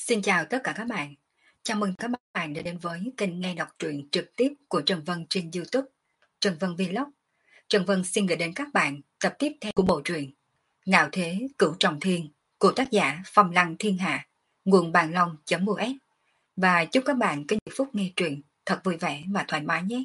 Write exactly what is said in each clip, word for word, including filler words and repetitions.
Xin chào tất cả các bạn. Chào mừng các bạn đã đến với kênh nghe đọc truyện trực tiếp của Trần Vân trên YouTube, Trần Vân Vlog. Trần Vân xin gửi đến các bạn tập tiếp theo của bộ truyện Ngạo Thế Cửu Trọng Thiên của tác giả Phong Lăng Thiên Hạ, nguồn bàn long.us. Và chúc các bạn có những phút nghe truyện thật vui vẻ và thoải mái nhé.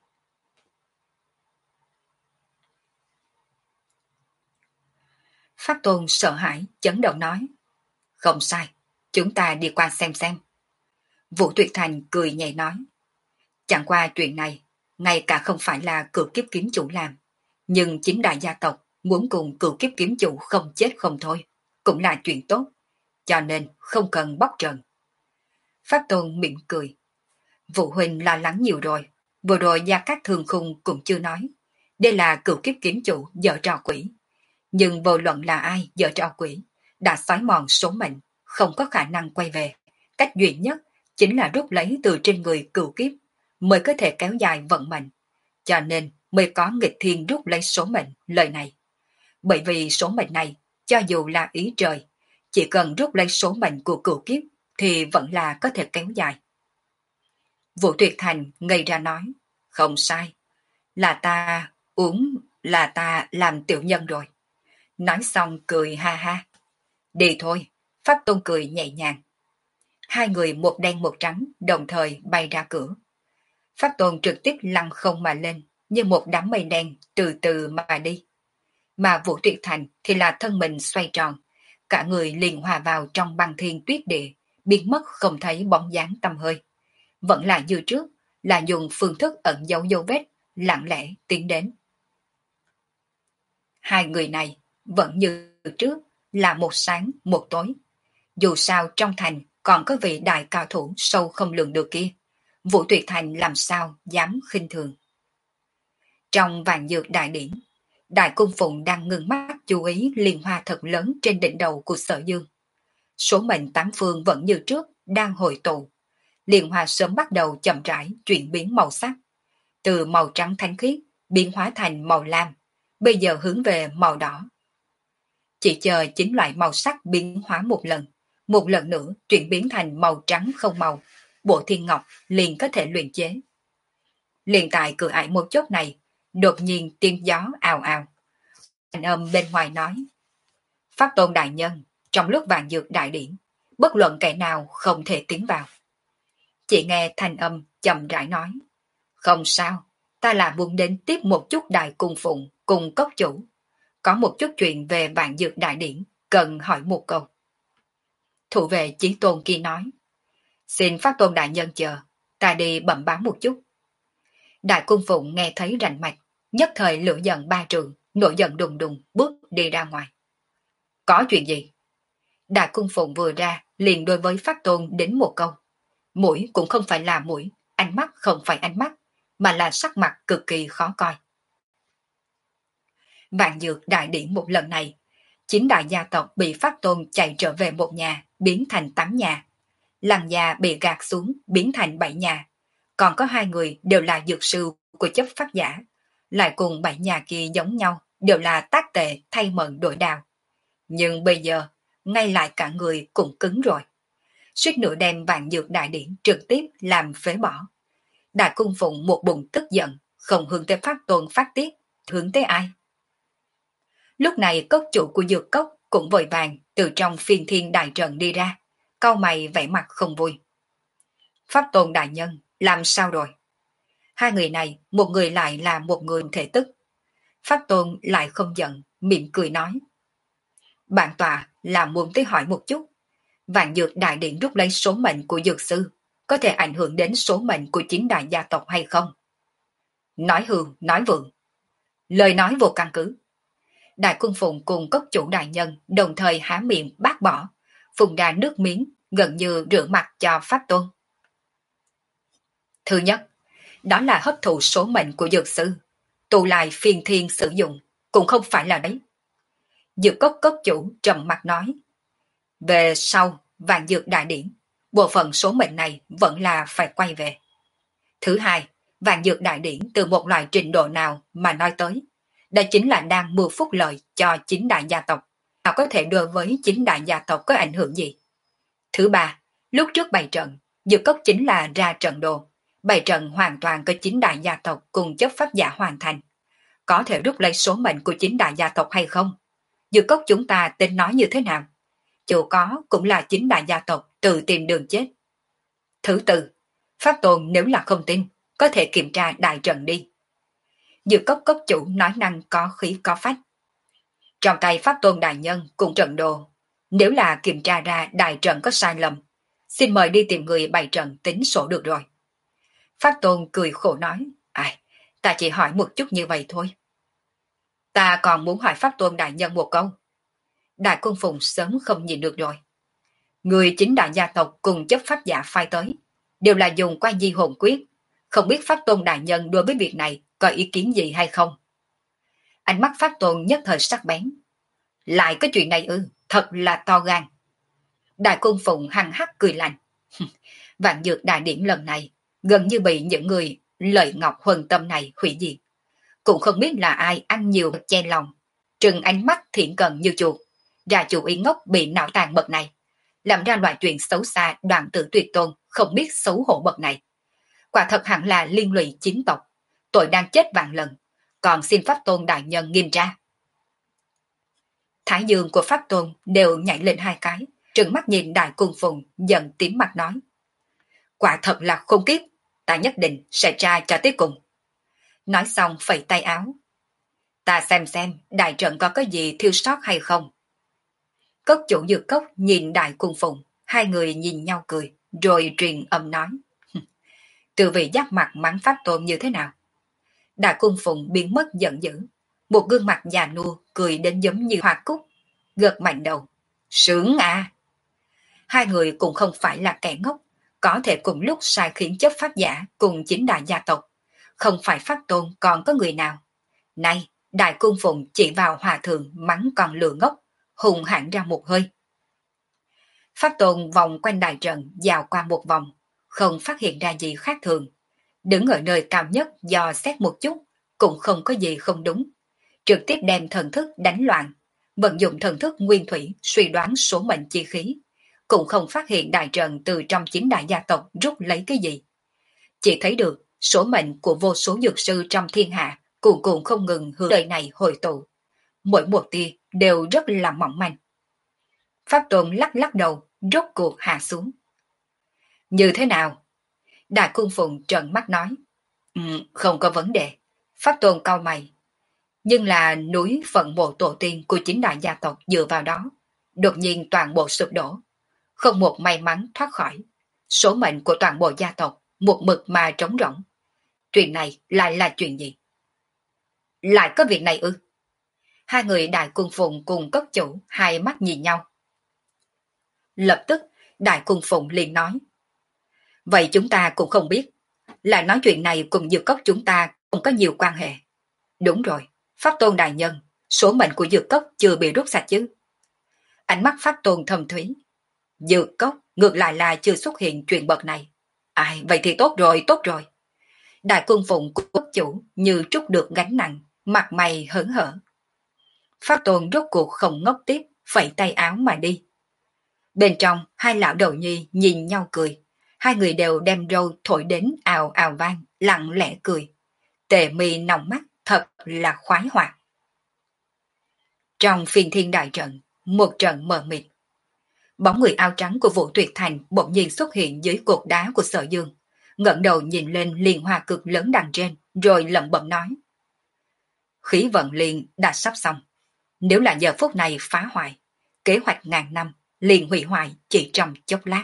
Pháp Tôn sợ hãi, chấn động nói: Không sai, chúng ta đi qua xem xem. Vũ Tuyệt Thành cười nhẹ nói: Chẳng qua chuyện này, ngay cả không phải là cửu kiếp kiếm chủ làm, nhưng chính đại gia tộc muốn cùng cửu kiếp kiếm chủ không chết không thôi, cũng là chuyện tốt, cho nên không cần bóc trần. Pháp Tôn mỉm cười: Vũ huynh lo lắng nhiều rồi, vừa rồi Gia Cát Thường Khung cũng chưa nói, đây là cửu kiếp kiếm chủ dở trò quỷ. Nhưng vô luận là ai dở trò quỷ, đã xói mòn số mệnh, không có khả năng quay về. Cách duy nhất chính là rút lấy từ trên người cửu kiếp, mới có thể kéo dài vận mệnh. Cho nên mới có nghịch thiên rút lấy số mệnh lời này. Bởi vì số mệnh này, cho dù là ý trời, chỉ cần rút lấy số mệnh của cửu kiếp, thì vẫn là có thể kéo dài. Vũ Tuyệt Thành ngây ra nói: Không sai, là ta uống, là ta làm tiểu nhân rồi. Nói xong cười ha ha. Đi thôi, Pháp Tôn cười nhẹ nhàng. Hai người một đen một trắng đồng thời bay ra cửa. Pháp Tôn trực tiếp lăn không mà lên, như một đám mây đen từ từ mà đi. Mà Vũ Tuyệt Thành thì là thân mình xoay tròn, cả người liền hòa vào trong băng thiên tuyết địa, biến mất không thấy bóng dáng tăm hơi. Vẫn là như trước, là dùng phương thức ẩn giấu dấu vết, lặng lẽ tiến đến. Hai người này vẫn như trước, là một sáng một tối. Dù sao trong thành còn có vị đại cao thủ sâu không lường được kia, Vũ Tuyệt Thành làm sao dám khinh thường. Trong vạn dược đại điển, Đại Cung Phụng đang ngưng mắt chú ý liên hoa thật lớn trên đỉnh đầu của Sở Dương. Số mệnh tám phương vẫn như trước đang hồi tụ. Liên hoa sớm bắt đầu chậm rãi chuyển biến màu sắc, từ màu trắng thanh khiết biến hóa thành màu lam, bây giờ hướng về màu đỏ. Chỉ chờ chính loại màu sắc biến hóa một lần, một lần nữa chuyển biến thành màu trắng không màu, Bộ Thiên Ngọc liền có thể luyện chế. Liền tại cửa ải một chốt này, đột nhiên tiếng gió ào ào. Thanh âm bên ngoài nói: Pháp Tôn đại nhân, trong lúc vạn dược đại điển, bất luận kẻ nào không thể tiến vào. Chỉ nghe thanh âm chậm rãi nói: Không sao, ta là muốn đến tiếp một chút Đại Cung Phụng cùng cốc chủ. Có một chút chuyện về vạn dược đại điển, cần hỏi một câu. Thủ vệ Chí Tôn kia nói: Xin Pháp Tôn đại nhân chờ, ta đi bẩm báo một chút. Đại Cung Phụng nghe thấy rành mạch, nhất thời lửa giận ba trường, nổi giận đùng đùng bước đi ra ngoài. Có chuyện gì? Đại Cung Phụng vừa ra liền đối với Pháp Tôn đến một câu. Mũi cũng không phải là mũi, ánh mắt không phải ánh mắt, mà là sắc mặt cực kỳ khó coi. Vạn dược đại điển một lần này, chín đại gia tộc bị Pháp Tôn chạy trở về một nhà, biến thành tám nhà. Lăng gia bị gạt xuống, biến thành bảy nhà. Còn có hai người đều là dược sư của chấp pháp giả, lại cùng bảy nhà kia giống nhau, đều là tác tệ thay mận đổi đào. Nhưng bây giờ, ngay lại cả người cũng cứng rồi. Suýt nữa đem vạn dược đại điển trực tiếp làm phế bỏ. Đại Cung Phụng một bụng tức giận, không hướng tới Pháp Tôn phát tiết, hướng tới ai? Lúc này cốc chủ của dược cốc cũng vội vàng từ trong phiên thiên đại trận đi ra, cau mày vẻ mặt không vui. Pháp Tôn đại nhân, làm sao rồi? Hai người này, một người lại là một người thể tức. Pháp Tôn lại không giận, mỉm cười nói: Bản tọa là muốn tới hỏi một chút, vạn dược đại điển rút lấy số mệnh của dược sư, có thể ảnh hưởng đến số mệnh của chín đại gia tộc hay không? Nói hư, nói vượng. Lời nói vô căn cứ. Đại Cung Phụng cùng cốc chủ đại nhân đồng thời há miệng bác bỏ, phun ra nước miếng, gần như rửa mặt cho Pháp Tôn. Thứ nhất, đó là hấp thụ số mệnh của dược sư, tụ lại phiên thiên sử dụng, cũng không phải là đấy. Dược cốc cốc chủ trầm mặt nói: Về sau, vạn dược đại điển, bộ phận số mệnh này vẫn là phải quay về. Thứ hai, vạn dược đại điển từ một loại trình độ nào mà nói tới, đó chính là đang mưu phúc lợi cho chính đại gia tộc, nào có thể đối với chính đại gia tộc có ảnh hưởng gì. Thứ ba, Lúc trước bày trận, Dược Cốc chính là ra trận đồ. Bày trận hoàn toàn có chín đại gia tộc cùng chấp pháp giả hoàn thành. Có thể rút lấy số mệnh của chín đại gia tộc hay không? Dược Cốc chúng ta tính nói như thế nào? Dù có cũng là chín đại gia tộc tự tìm đường chết. Thứ tư, Pháp Tôn nếu là không tin, có thể kiểm tra đại trận đi. Dược Cốc cốc chủ nói năng có khí có phách. Trong tay Pháp Tôn đại nhân cùng trận đồ, nếu là kiểm tra ra đại trận có sai lầm, xin mời đi tìm người bày trận tính sổ được rồi. Pháp Tôn cười khổ nói, ai, ta chỉ hỏi một chút như vậy thôi. Ta còn muốn hỏi Pháp Tôn đại nhân một câu. Đại Cung Phùng sớm không nhìn được rồi. Người chính đại gia tộc cùng chấp pháp giả phái tới, đều là dùng qua di hồn quyết, không biết Pháp Tôn đại nhân đối với việc này có ý kiến gì hay không. Ánh mắt Pháp Tôn nhất thời sắc bén. Lại có chuyện này ư, thật là to gan. Đại Cung Phùng hằng hắc cười lạnh. Vạn Dược đại điển lần này gần như bị những người lợi ngọc huân tâm này hủy diệt. Cũng không biết là ai ăn nhiều chen lòng, trừng ánh mắt thiện cận như chuột, ra chủ ý ngốc bị não tàn bậc này, làm ra loại chuyện xấu xa đoạn tử tuyệt tôn không biết xấu hổ bậc này. Quả thật hẳn là liên lụy chính tộc, tội đang chết vạn lần, còn xin Pháp Tôn đại nhân nghiêm tra. Thái dương của Pháp Tôn đều nhảy lên hai cái, trừng mắt nhìn Đại Cung Phùng giận tím mặt nói. Quả thật là khôn kiếp, ta nhất định sẽ tra cho tới cùng. Nói xong phẩy tay áo. Ta xem xem đại trận có cái gì thiếu sót hay không. Cốc chủ Dược Cốc nhìn Đại Cung Phùng, hai người nhìn nhau cười, rồi truyền âm nói. Từ vị giáp mặt mắng Pháp Tôn như thế nào? Đại Cung Phùng biến mất giận dữ, một gương mặt già nua cười đến giống như hoa cúc, gật mạnh đầu. Sướng à! Hai người cũng không phải là kẻ ngốc, có thể cùng lúc sai khiến chấp pháp giả cùng chính đại gia tộc. Không phải Pháp Tôn còn có người nào. Nay, Đại Cung Phùng chỉ vào hòa thượng mắng con lừa ngốc, hùng hãn ra một hơi. Pháp Tôn vòng quanh đại trận dạo qua một vòng, không phát hiện ra gì khác thường. Đứng ở nơi cao nhất dò xét một chút, cũng không có gì không đúng. Trực tiếp đem thần thức đánh loạn, vận dụng thần thức nguyên thủy suy đoán số mệnh chi khí, cũng không phát hiện đại trận từ trong chính đại gia tộc rút lấy cái gì. Chỉ thấy được số mệnh của vô số dược sư trong thiên hạ cuồn cuộn không ngừng hướng đời này hồi tụ. Mỗi một tia đều rất là mỏng manh. Pháp Tôn lắc lắc đầu, rốt cuộc hạ xuống. Như thế nào? Đại Cung Phùng trợn mắt nói. Ừ, không có vấn đề. Pháp Tôn cau mày. Nhưng là núi phận mộ tổ tiên của chính đại gia tộc dựa vào đó, đột nhiên toàn bộ sụp đổ. Không một may mắn thoát khỏi. Số mệnh của toàn bộ gia tộc một mực mà trống rỗng. Chuyện này lại là chuyện gì? Lại có việc này ư? Hai người Đại Cung Phùng cùng cốc chủ hai mắt nhìn nhau. Lập tức Đại Cung Phùng liền nói. Vậy chúng ta cũng không biết. Lại nói chuyện này cùng Dược Cốc chúng ta không có nhiều quan hệ. Đúng rồi, Pháp Tôn đại nhân, số mệnh của Dược Cốc chưa bị rút sạch chứ? Ánh mắt Pháp Tôn thầm thúy. Dược Cốc ngược lại là chưa xuất hiện chuyện bậc này. Ai, vậy thì tốt rồi, tốt rồi. Đại Cung Phụng của quốc chủ như trút được gánh nặng, mặt mày hớn hở. Pháp Tôn rốt cuộc không ngốc tiếp, phẩy tay áo mà đi. Bên trong, hai lão đầu nhi nhìn nhau cười. Hai người đều đem râu thổi đến ào ào vang, lặng lẽ cười. Tề mi nòng mắt, thật là khoái hoạt. Trong phiên thiên đại trận, một trận mờ mịt. Bóng người áo trắng của Vũ Tuyệt Thành bỗng nhiên xuất hiện dưới cột đá của Sở Dương, ngẩng đầu nhìn lên liên hoa cực lớn đằng trên, rồi lẩm bẩm nói. Khí vận liền đã sắp xong. Nếu là giờ phút này phá hoại, kế hoạch ngàn năm liền hủy hoại chỉ trong chốc lát.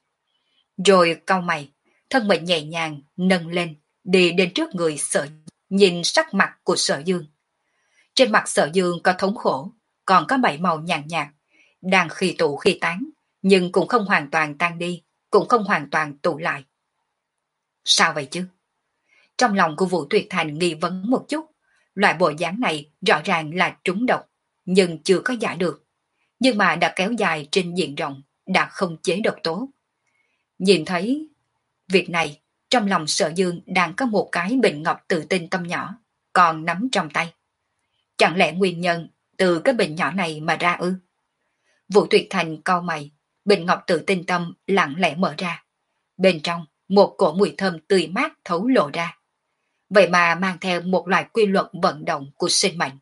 Rồi cau mày, thân mình nhẹ nhàng nâng lên, đi đến trước người Sở, nhìn sắc mặt của Sở Dương. Trên mặt Sở Dương có thống khổ, còn có bảy màu nhàn nhạt, đang khi tụ khi tán, nhưng cũng không hoàn toàn tan đi, cũng không hoàn toàn tụ lại. Sao vậy chứ? Trong lòng của Vũ Tuyệt Thành nghi vấn một chút, loại bộ dáng này rõ ràng là trúng độc, nhưng chưa có giải được. Nhưng mà đã kéo dài trên diện rộng, đã không chế độc tố. Nhìn thấy việc này, trong lòng Sở Dương đang có một cái bình ngọc tự tinh tâm nhỏ, còn nắm trong tay. Chẳng lẽ nguyên nhân từ cái bình nhỏ này mà ra ư? Vũ Tuyệt Thành cau mày, bình ngọc tự tinh tâm lặng lẽ mở ra. Bên trong, một cổ mùi thơm tươi mát thấu lộ ra. Vậy mà mang theo một loại quy luật vận động của sinh mệnh.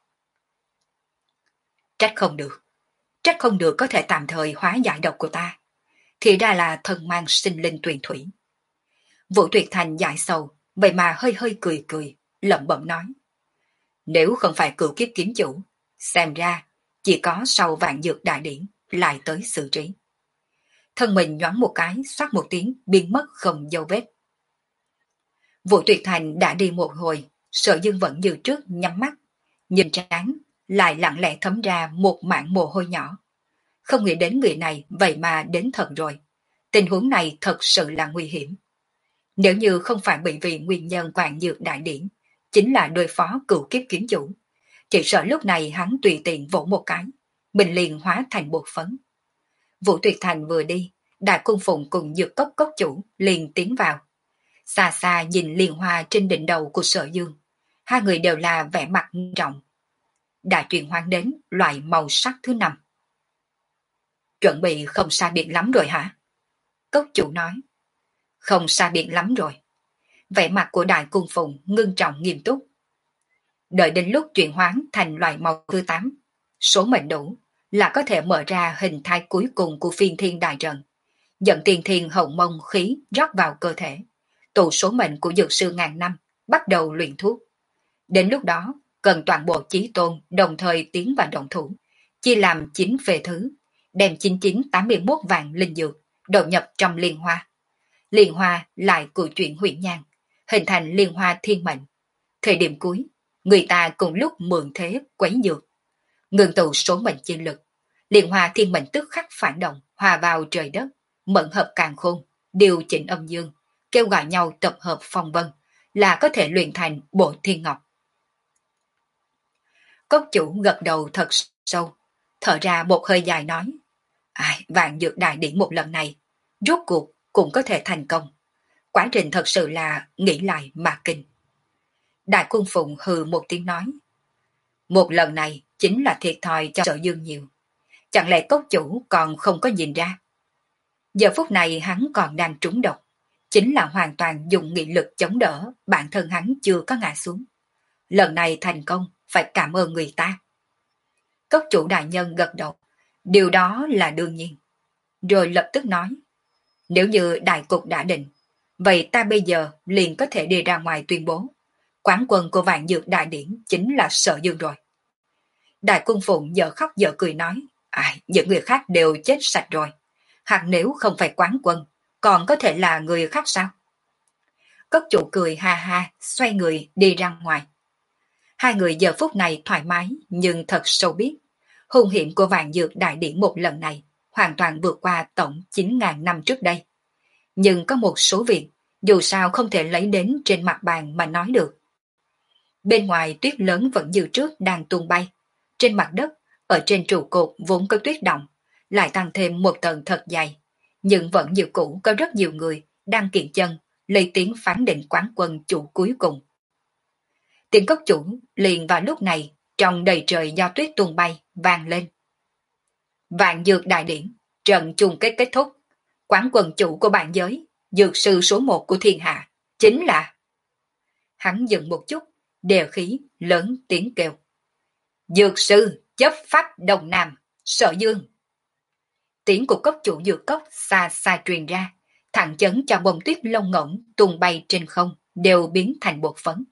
Trách không được. Trách không được có thể tạm thời hóa giải độc của ta. Thì ra là thân mang sinh linh tuyền thủy. Vũ Tuyệt Thành giải sầu, vậy mà hơi hơi cười cười, lẩm bẩm nói. Nếu không phải cửu kiếp kiếm chủ, xem ra chỉ có sau vạn dược đại điển lại tới xử trí. Thân mình nhoáng một cái, xoát một tiếng, biến mất không dấu vết. Vũ Tuyệt Thành đã đi một hồi, Sở Dương vẫn như trước nhắm mắt, nhìn trán, lại lặng lẽ thấm ra một mảng mồ hôi nhỏ. Không nghĩ đến người này vậy mà đến thật rồi. Tình huống này thật sự là nguy hiểm. Nếu như không phải bởi vì nguyên nhân vạn dược đại điển, chính là đối phó cửu kiếp kiếm chủ. Chỉ sợ lúc này hắn tùy tiện vỗ một cái, mình liền hóa thành bột phấn. Vũ Tuyệt Thành vừa đi, Đại Cung Phụng cùng dược cốc cốc chủ liền tiến vào. Xa xa nhìn liên hoa trên đỉnh đầu của Sở Dương, hai người đều là vẻ mặt nghiêm trọng. Đã chuyển hoang đến loại màu sắc thứ năm. Chuẩn bị không sai biệt lắm rồi hả? Cốc chủ nói. Không sai biệt lắm rồi. Vẻ mặt của Đại Cung Phụng ngưng trọng nghiêm túc. Đợi đến lúc chuyển hoán thành loại màu thứ tám, số mệnh đủ là có thể mở ra hình thái cuối cùng của phiên thiên đại trận, dẫn tiền thiên hậu mông khí rót vào cơ thể, tụ số mệnh của dược sư ngàn năm, bắt đầu luyện thuốc. Đến lúc đó, cần toàn bộ chí tôn đồng thời tiến vào động thủ, chia làm chín phê thứ, đem chín chín tám mươi mốt vạn linh dược đầu nhập trong liên hoa. Liên hoa lại cử chuyển huyền nhang, hình thành liên hoa thiên mệnh. Thời điểm cuối, người ta cùng lúc mượn thế quấy dược, ngừng tụ số mệnh chi lực. Liên hoa thiên mệnh tức khắc phản động, hòa vào trời đất, mẫn hợp càn khôn, điều chỉnh âm dương, kêu gọi nhau tập hợp phong vân, là có thể luyện thành bộ thiên ngọc. Cốc chủ gật đầu thật sâu, thở ra một hơi dài nói, ai, vạn dược đại điển một lần này, rốt cuộc cũng có thể thành công. Quá trình thật sự là nghĩ lại mà kinh. Đại Cung Phụng hừ một tiếng nói, một lần này chính là thiệt thòi cho Sở Dương nhiều. Chẳng lẽ cốc chủ còn không có nhìn ra? Giờ phút này hắn còn đang trúng độc, chính là hoàn toàn dùng nghị lực chống đỡ, bản thân hắn chưa có ngã xuống. Lần này thành công, phải cảm ơn người ta. Cốc chủ đại nhân gật đầu, điều đó là đương nhiên. Rồi lập tức nói, nếu như đại cục đã định, vậy ta bây giờ liền có thể đi ra ngoài tuyên bố, quán quân của vạn dược đại điển chính là Sở Dương rồi. Đại Cung Phụng giờ khóc giờ cười nói, ai, những người khác đều chết sạch rồi. Hoặc nếu không phải quán quân, còn có thể là người khác sao? Cốc chủ cười ha ha, xoay người đi ra ngoài. Hai người giờ phút này thoải mái, nhưng thật sâu biết, hung hiểm của vạn dược đại điển một lần này hoàn toàn vượt qua tổng chín nghìn năm trước đây. Nhưng có một số việc, dù sao không thể lấy đến trên mặt bàn mà nói được. Bên ngoài tuyết lớn vẫn như trước đang tuôn bay. Trên mặt đất, ở trên trụ cột vốn có tuyết động, lại tăng thêm một tầng thật dày. Nhưng vẫn như cũ có rất nhiều người đang kiện chân, lấy tiếng phán định quán quân chủ cuối cùng. Tiếng cốc chủ liền vào lúc này, trong đầy trời do tuyết tuôn bay, vang lên. Vạn dược đại điển, trận chung kết kết thúc. Quán quân chủ của bản giới, dược sư số một của thiên hạ, chính là... Hắn dừng một chút, đè khí, lớn tiếng kêu. Dược sư, chấp pháp Đông Nam, Sở Dương. Tiếng của cốc chủ dược cốc xa xa truyền ra, thẳng chấn cho bông tuyết lông ngỗng tung bay trên không, đều biến thành bột phấn.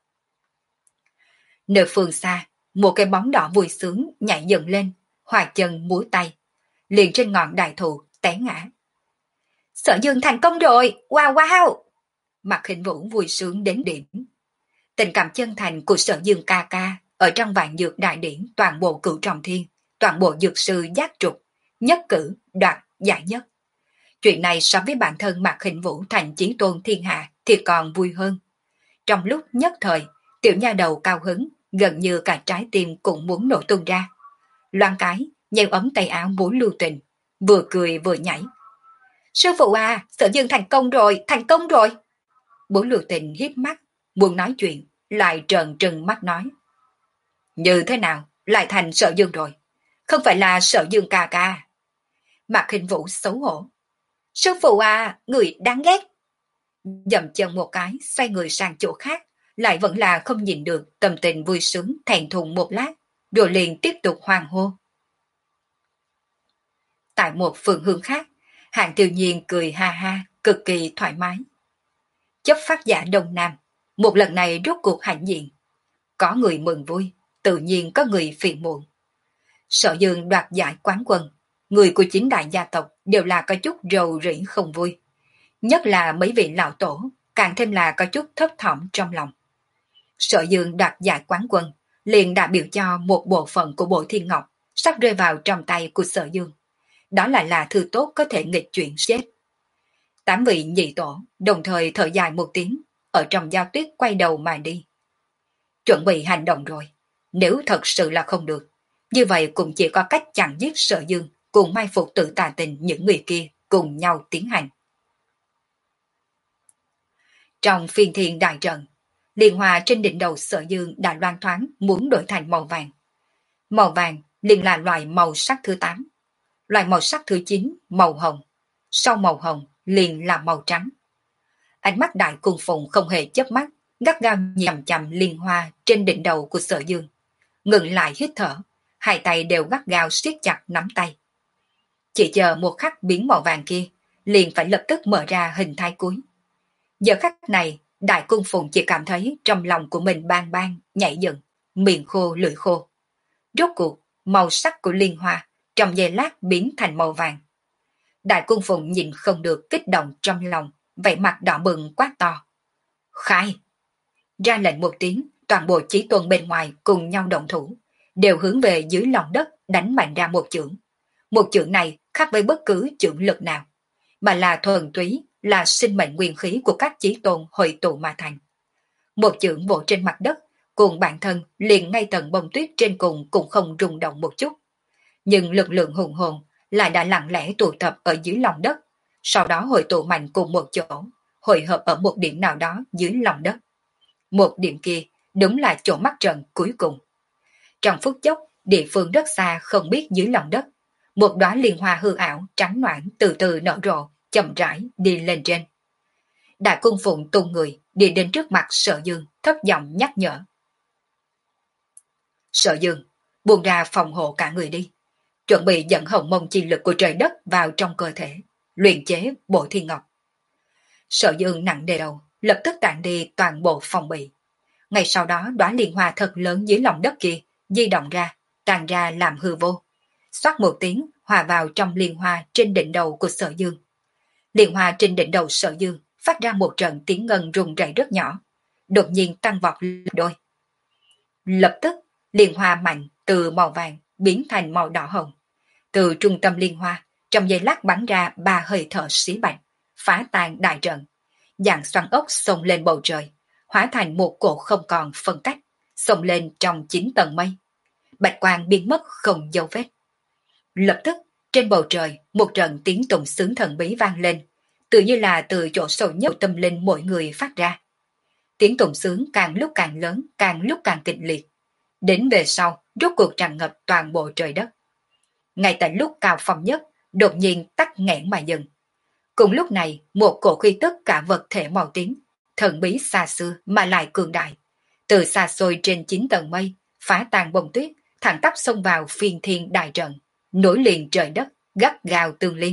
Nơi phương xa, một cái bóng đỏ vui sướng nhảy dựng lên, hòa chân múa tay, liền trên ngọn đại thụ té ngã. Sở Dương thành công rồi, wow wow! Mạc Hình Vũ vui sướng đến điểm. Tình cảm chân thành của Sở Dương ca ca ở trong vạn dược đại điển toàn bộ cửu trọng thiên, toàn bộ dược sư giác trục, nhất cử đoạt giải nhất. Chuyện này so với bản thân Mạc Hình Vũ thành chí tôn thiên hạ thì còn vui hơn. Trong lúc nhất thời, tiểu nha đầu cao hứng, gần như cả trái tim cũng muốn nổ tung ra. Loan cái, nheo ấm tay áo muốn lưu tình, vừa cười vừa nhảy. Sư phụ à, Sở Dương thành công rồi, thành công rồi. Bố lưu tình hiếp mắt, muốn nói chuyện, lại trợn trừng mắt nói. Như thế nào, lại thành Sở Dương rồi? Không phải là Sở Dương ca ca. Mạc Hình Vũ xấu hổ. Sư phụ à, người đáng ghét. Dậm chân một cái, xoay người sang chỗ khác, lại vẫn là không nhìn được tâm tình vui sướng thẹn thùng một lát, rồi liền tiếp tục hoang hô. Tại một phương hướng khác, Hạng Tiêu Nhiên cười ha ha, cực kỳ thoải mái. Chấp phát giả Đông Nam, một lần này rốt cuộc hãnh diện. Có người mừng vui, tự nhiên có người phiền muộn. Sở Dương đoạt giải quán quân, người của chính đại gia tộc đều là có chút rầu rĩ không vui. Nhất là mấy vị lão tổ, càng thêm là có chút thấp thỏm trong lòng. Sở Dương đoạt giải quán quân, liền đã biểu cho một bộ phận của Bội Thiên Ngọc sắp rơi vào trong tay của Sở Dương. Đó lại là thứ tốt có thể nghịch chuyển xếp. Tám vị nhị tổ đồng thời thở dài một tiếng, ở trong giao tuyết quay đầu mà đi. Chuẩn bị hành động rồi, nếu thật sự là không được, như vậy cũng chỉ có cách chặn giết Sở Dương cùng mai phục tự tà tình những người kia cùng nhau tiến hành. Trong phiên thiên đại trận, liên hoa trên đỉnh đầu Sở Dương đã loan thoáng muốn đổi thành màu vàng. Màu vàng liền là loại màu sắc thứ tám, loại màu sắc thứ chín màu hồng, sau màu hồng liền là màu trắng. Ánh mắt Đại Cung Phụng không hề chớp mắt, gắt gao nhằm chằm liên hoa trên đỉnh đầu của Sở Dương, ngừng lại hít thở, hai tay đều gắt gao siết chặt nắm tay. Chỉ chờ một khắc biến màu vàng kia, liền phải lập tức mở ra hình thái cuối. Giờ khắc này, Đại Cung Phụng chỉ cảm thấy trong lòng của mình bang bang, nhảy dựng, miệng khô lưỡi khô. Rốt cuộc, màu sắc của liên hoa trong giây lát biến thành màu vàng. Đại Cung Phụng nhìn không được kích động trong lòng, vẻ mặt đỏ bừng quát to. Khai! Ra lệnh một tiếng, toàn bộ chí tôn bên ngoài cùng nhau động thủ, đều hướng về dưới lòng đất đánh mạnh ra một chưởng. Một chưởng này khác với bất cứ chưởng lực nào, mà là thuần túy, là sinh mệnh nguyên khí của các chí tôn hội tụ mà thành. Một chưởng vỗ trên mặt đất, cùng bản thân liền ngay tầng bông tuyết trên cùng cũng không rung động một chút. Nhưng lực lượng hùng hồn lại đã lặng lẽ tụ tập ở dưới lòng đất, sau đó hội tụ mạnh cùng một chỗ, hội hợp ở một điểm nào đó dưới lòng đất. Một điểm kia đúng là chỗ mắc trận cuối cùng. Trong phút chốc, địa phương rất xa không biết dưới lòng đất, một đóa liên hoa hư ảo trắng noãn từ từ nở rộ, chậm rãi đi lên trên. Đại Cung Phụng tung người đi đến trước mặt Sở Dương, thấp giọng nhắc nhở. Sở Dương, buông ra phòng hộ cả người đi, chuẩn bị dẫn hồng mông chi lực của trời đất vào trong cơ thể, luyện chế Bội Thiên Ngọc. Sở Dương nặng nề đầu, lập tức tản đi toàn bộ phòng bị. Ngay sau đó đóa liên hoa thật lớn dưới lòng đất kia di động ra, tan ra làm hư vô. Xoát một tiếng hòa vào trong liên hoa trên đỉnh đầu của Sở Dương. Liên hoa trên đỉnh đầu Sở Dương phát ra một trận tiếng ngân rung rẩy rất nhỏ, đột nhiên tăng vọt lên đôi. Lập tức, liên hoa mạnh từ màu vàng biến thành màu đỏ hồng. Từ trung tâm liên hoa, trong giây lát bắn ra ba hơi thở xí bạch, phá tan đại trận, dạng xoắn ốc xông lên bầu trời, hóa thành một cổ không còn phân cách, xông lên trong chín tầng mây. Bạch quang biến mất không dấu vết. Lập tức, trên bầu trời, một trận tiếng tụng sướng thần bí vang lên, tự như là từ chỗ sâu nhất tâm linh mỗi người phát ra. Tiếng tụng sướng càng lúc càng lớn, càng lúc càng kịch liệt. Đến về sau, rốt cuộc tràn ngập toàn bộ trời đất. Ngay tại lúc cao phong nhất, đột nhiên tắt nghẽn mà dừng. Cùng lúc này, một cổ khí tức cả vật thể màu tím, thần bí xa xưa mà lại cường đại, từ xa xôi trên chín tầng mây, phá tan bông tuyết, thẳng tắp xông vào phiên thiên đại trận, nối liền trời đất, gắt gao tương liên.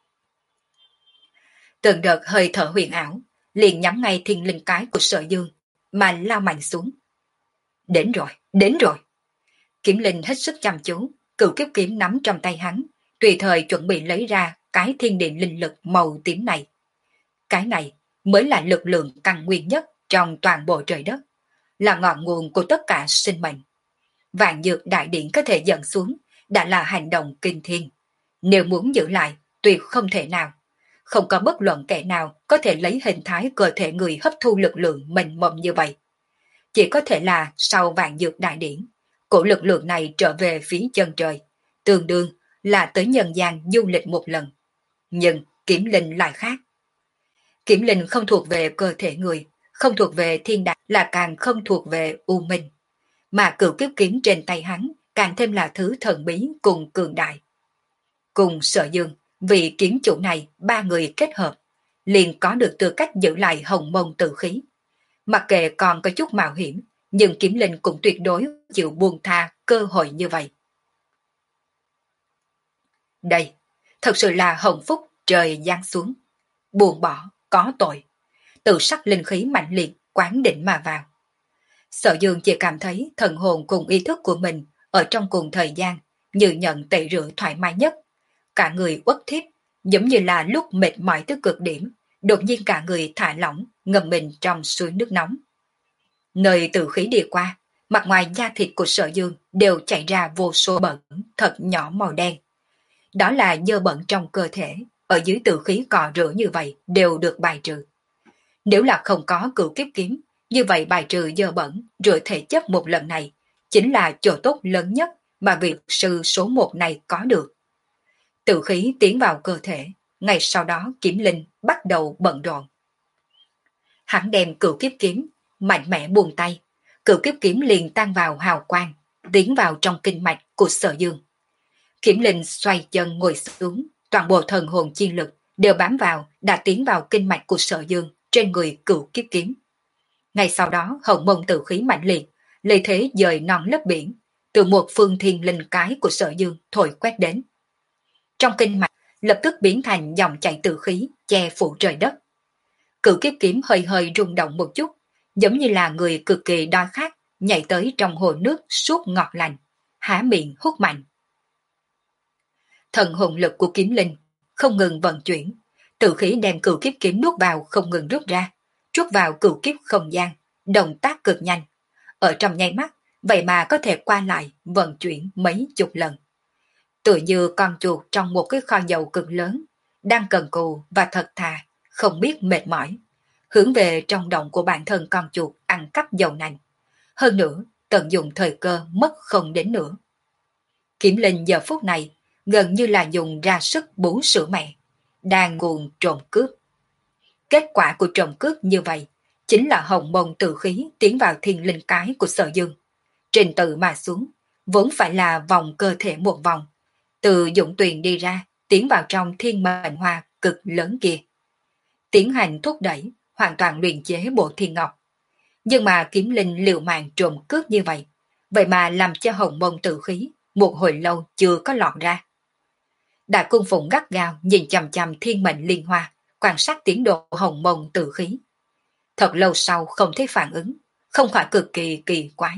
Từng đợt hơi thở huyền ảo, liền nhắm ngay thiên linh cái của Sở Dương, mà lao mạnh xuống. Đến rồi, đến rồi. Kiếm linh hết sức chăm chú, cửu kiếp kiếm nắm trong tay hắn, tùy thời chuẩn bị lấy ra cái thiên điện linh lực màu tím này. Cái này mới là lực lượng căn nguyên nhất trong toàn bộ trời đất, là ngọn nguồn của tất cả sinh mệnh. Vạn dược đại điện có thể dẫn xuống, đã là hành động kinh thiên. Nếu muốn giữ lại, tuyệt không thể nào. Không có bất luận kẻ nào có thể lấy hình thái cơ thể người hấp thu lực lượng mênh mông như vậy. Chỉ có thể là sau vạn dược đại điển, cổ lực lượng này trở về phía chân trời, tương đương là tới nhân gian du lịch một lần. Nhưng kiếm linh lại khác. Kiếm linh không thuộc về cơ thể người, không thuộc về thiên đạo, là càng không thuộc về u minh. Mà cửu kiếp kiếm trên tay hắn càng thêm là thứ thần bí cùng cường đại. Cùng Sở Dương, Vì kiếm chủ này ba người kết hợp, liền có được tư cách giữ lại hồng môn tử khí. Mặc kệ còn có chút mạo hiểm, nhưng kiếm linh cũng tuyệt đối chịu buông tha cơ hội như vậy. Đây, thật sự là hồng phúc trời giáng xuống. Buông bỏ, có tội. Tự sắc linh khí mạnh liệt, quán định mà vào. Sở Dương chỉ cảm thấy thần hồn cùng ý thức của mình ở trong cùng thời gian như nhận tẩy rửa thoải mái nhất. Cả người uất thít, giống như là lúc mệt mỏi tới cực điểm, đột nhiên cả người thả lỏng, ngâm mình trong suối nước nóng. Nơi tử khí đi qua, mặt ngoài da thịt của Sở Dương đều chảy ra vô số bẩn thật nhỏ màu đen. Đó là dơ bẩn trong cơ thể, ở dưới tử khí cọ rửa như vậy đều được bài trừ. Nếu là không có cửu kiếp kiếm, như vậy bài trừ dơ bẩn, rửa thể chất một lần này, chính là chỗ tốt lớn nhất mà vị sư số một này có được. Tử khí tiến vào cơ thể, ngay sau đó kiếm linh bắt đầu bận rộn. Hắn đem cửu kiếp kiếm, mạnh mẽ buông tay, cửu kiếp kiếm liền tan vào hào quang, tiến vào trong kinh mạch của Sở Dương. Kiếm linh xoay chân ngồi xuống, toàn bộ thần hồn chi lực đều bám vào, đã tiến vào kinh mạch của Sở Dương trên người cửu kiếp kiếm. Ngay sau đó hồng môn tử khí mạnh liệt, lấy thế dời non lấp biển, từ một phương thiên linh cái của Sở Dương thổi quét đến. Trong kinh mạch lập tức biến thành dòng chảy tử khí che phủ trời đất. Cửu kiếp kiếm hơi hơi rung động một chút, giống như là người cực kỳ đói khát nhảy tới trong hồ nước suốt ngọt lành, há miệng hút mạnh. Thần hồn lực của kiếm linh không ngừng vận chuyển, tử khí đem cửu kiếp kiếm nuốt vào không ngừng rút ra, rút vào cửu kiếp không gian, động tác cực nhanh. Ở trong nháy mắt, vậy mà có thể qua lại vận chuyển mấy chục lần. Tựa như con chuột trong một cái kho dầu cực lớn, đang cần cù và thật thà, không biết mệt mỏi, hướng về trong động của bản thân con chuột ăn cắp dầu nành. Hơn nữa, tận dụng thời cơ mất không đến nữa. Kiếm linh giờ phút này gần như là dùng ra sức bú sữa mẹ, đang nguồn trộm cướp. Kết quả của trộm cướp như vậy chính là hồng môn tử khí tiến vào thiên linh cái của Sở Dương. Trình tự mà xuống, vốn phải là vòng cơ thể một vòng, từ dũng tuyền đi ra, tiến vào trong thiên mệnh hoa cực lớn kia. Tiến hành thúc đẩy, hoàn toàn luyện chế bộ thiên ngọc. Nhưng mà kiếm linh liều mạng trộm cướp như vậy, vậy mà làm cho hồng môn tử khí một hồi lâu chưa có lọt ra. Đại cung phụng gắt gao nhìn chằm chằm thiên mệnh liên hoa, quan sát tiến độ hồng môn tử khí. Thật lâu sau không thấy phản ứng, không khỏi cực kỳ kỳ quái.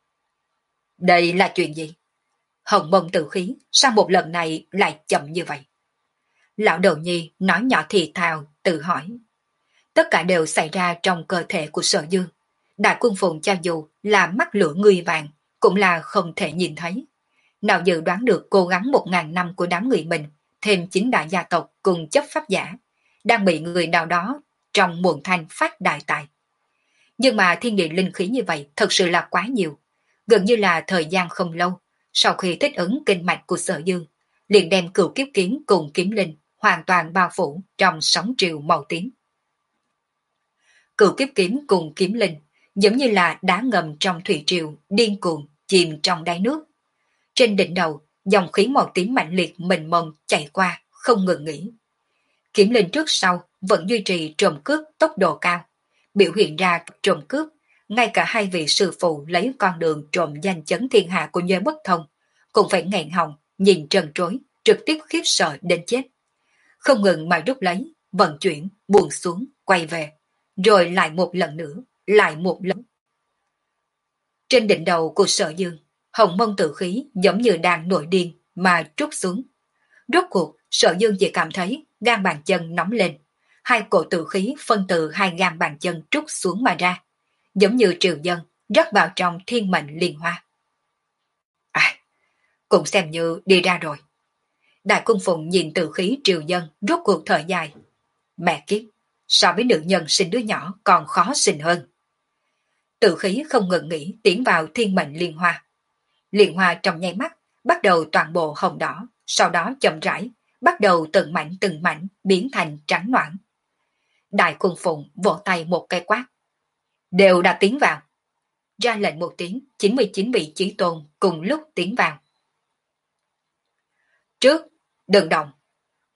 Đây là chuyện gì? Hồng môn tử khí sau một lần này lại chậm như vậy. Lão đầu nhi nói nhỏ thì thào, tự hỏi. Tất cả đều xảy ra trong cơ thể của Sở Dương. Đại quân phụng cho dù là mắt lửa người vàng, cũng là không thể nhìn thấy. Nào dự đoán được cố gắng một ngàn năm của đám người mình, thêm chính đại gia tộc cùng chấp pháp giả, đang bị người nào đó trong muộn thanh phát đại tài. Nhưng mà thiên địa linh khí như vậy thật sự là quá nhiều. Gần như là thời gian không lâu, sau khi thích ứng kinh mạch của Sở Dương, liền đem cửu kiếp kiếm cùng kiếm linh hoàn toàn bao phủ trong sóng triều màu tím. Cửu kiếp kiếm cùng kiếm linh giống như là đá ngầm trong thủy triều điên cuồng chìm trong đáy nước. Trên đỉnh đầu, dòng khí màu tím mạnh liệt mênh mông chạy qua, không ngừng nghỉ. Kiếm linh trước sau vẫn duy trì trộm cướp tốc độ cao, biểu hiện ra trộm cướp. Ngay cả hai vị sư phụ lấy con đường trộm danh chấn thiên hạ của Nhớ Bất Thông cũng phải nghẹn họng, nhìn trần trối, trực tiếp khiếp sợ đến chết. Không ngừng mà rút lấy, vận chuyển, buông xuống, quay về, rồi lại một lần nữa, lại một lần. Trên đỉnh đầu của Sở Dương, hồng mông tử khí giống như đang nổi điên mà trút xuống. Rốt cuộc, Sở Dương chỉ cảm thấy gan bàn chân nóng lên, hai cổ tử khí phân từ hai gan bàn chân trút xuống mà ra, giống như triều dân rớt vào trong thiên mệnh liên hoa. À, cũng xem như đi ra rồi. Đại cung phụng nhìn tử khí triều dân rốt cuộc thở dài. Mẹ kiếp, so với nữ nhân sinh đứa nhỏ còn khó sinh hơn. Tử khí không ngừng nghỉ tiến vào thiên mệnh liên hoa. Liên hoa trong nháy mắt bắt đầu toàn bộ hồng đỏ, sau đó chậm rãi bắt đầu từng mảnh từng mảnh biến thành trắng noãn. Đại cung phụng vỗ tay một cái quát. Đều đã tiến vào. Ra lệnh một tiếng, chín mươi chín vị chí tôn cùng lúc tiến vào. Trước, đừng động.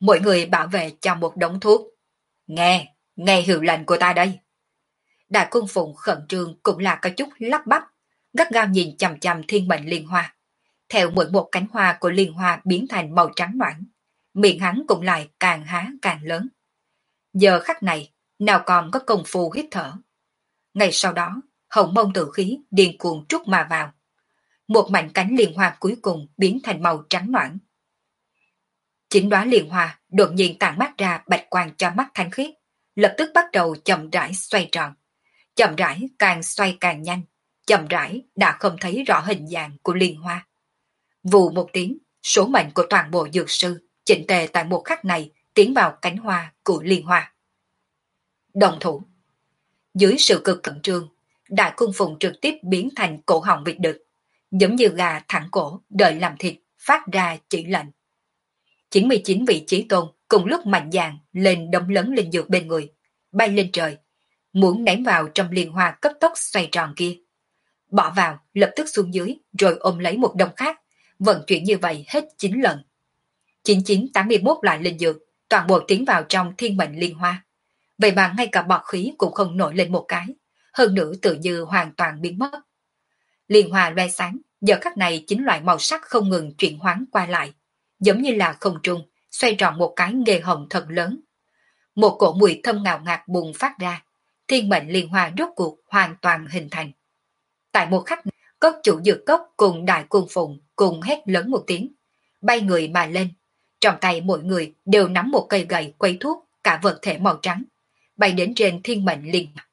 Mỗi người bảo vệ cho một đống thuốc. Nghe, nghe hiệu lệnh của ta đây. Đại cung phụng khẩn trương cũng là có chút lắp bắp, gắt gao nhìn chằm chằm thiên mệnh liên hoa. Theo mỗi một cánh hoa của liên hoa biến thành màu trắng noãn, miệng hắn cũng lại càng há càng lớn. Giờ khắc này, nào còn có công phu hít thở. Ngày sau đó, hồng mông tử khí điên cuồng trút mà vào. Một mảnh cánh liên hoa cuối cùng biến thành màu trắng noãn. Chính đóa liên hoa đột nhiên tản mát ra bạch quang cho mắt thanh khiết, lập tức bắt đầu chậm rãi xoay tròn. Chậm rãi càng xoay càng nhanh, chậm rãi đã không thấy rõ hình dạng của liên hoa. Vù một tiếng, số mệnh của toàn bộ dược sư chỉnh tề tại một khắc này tiến vào cánh hoa của liên hoa. Đồng thủ. Dưới sự cực cẩn trương, đại cung phụng trực tiếp biến thành cổ họng vịt đực, giống như gà thẳng cổ đợi làm thịt, phát ra chỉ lệnh. chín mươi chín vị chí tôn cùng lúc mạnh dạn lên đống lớn linh dược bên người, bay lên trời, muốn ném vào trong liên hoa cấp tốc xoay tròn kia. Bỏ vào, lập tức xuống dưới, rồi ôm lấy một đống khác, vận chuyển như vậy hết chín lần. chín chín tám mươi mốt loại linh dược, toàn bộ tiến vào trong thiên mệnh liên hoa. Vậy mà ngay cả bọt khí cũng không nổi lên một cái, hơn nữa tự như hoàn toàn biến mất. Liên hoa loe sáng, giờ khắc này chín loại màu sắc không ngừng chuyển hoán qua lại, giống như là không trung, xoay tròn một cái nghề hồng thật lớn. Một cổ mùi thơm ngào ngạt bùng phát ra, thiên mệnh liên hoa rốt cuộc hoàn toàn hình thành. Tại một khắc, cốc chủ dược cốc cùng đại cung phụng cùng hét lớn một tiếng, bay người mà lên. Trong tay mỗi người đều nắm một cây gậy quấy thuốc, cả vật thể màu trắng, bay đến trên thiên mệnh liên hoa.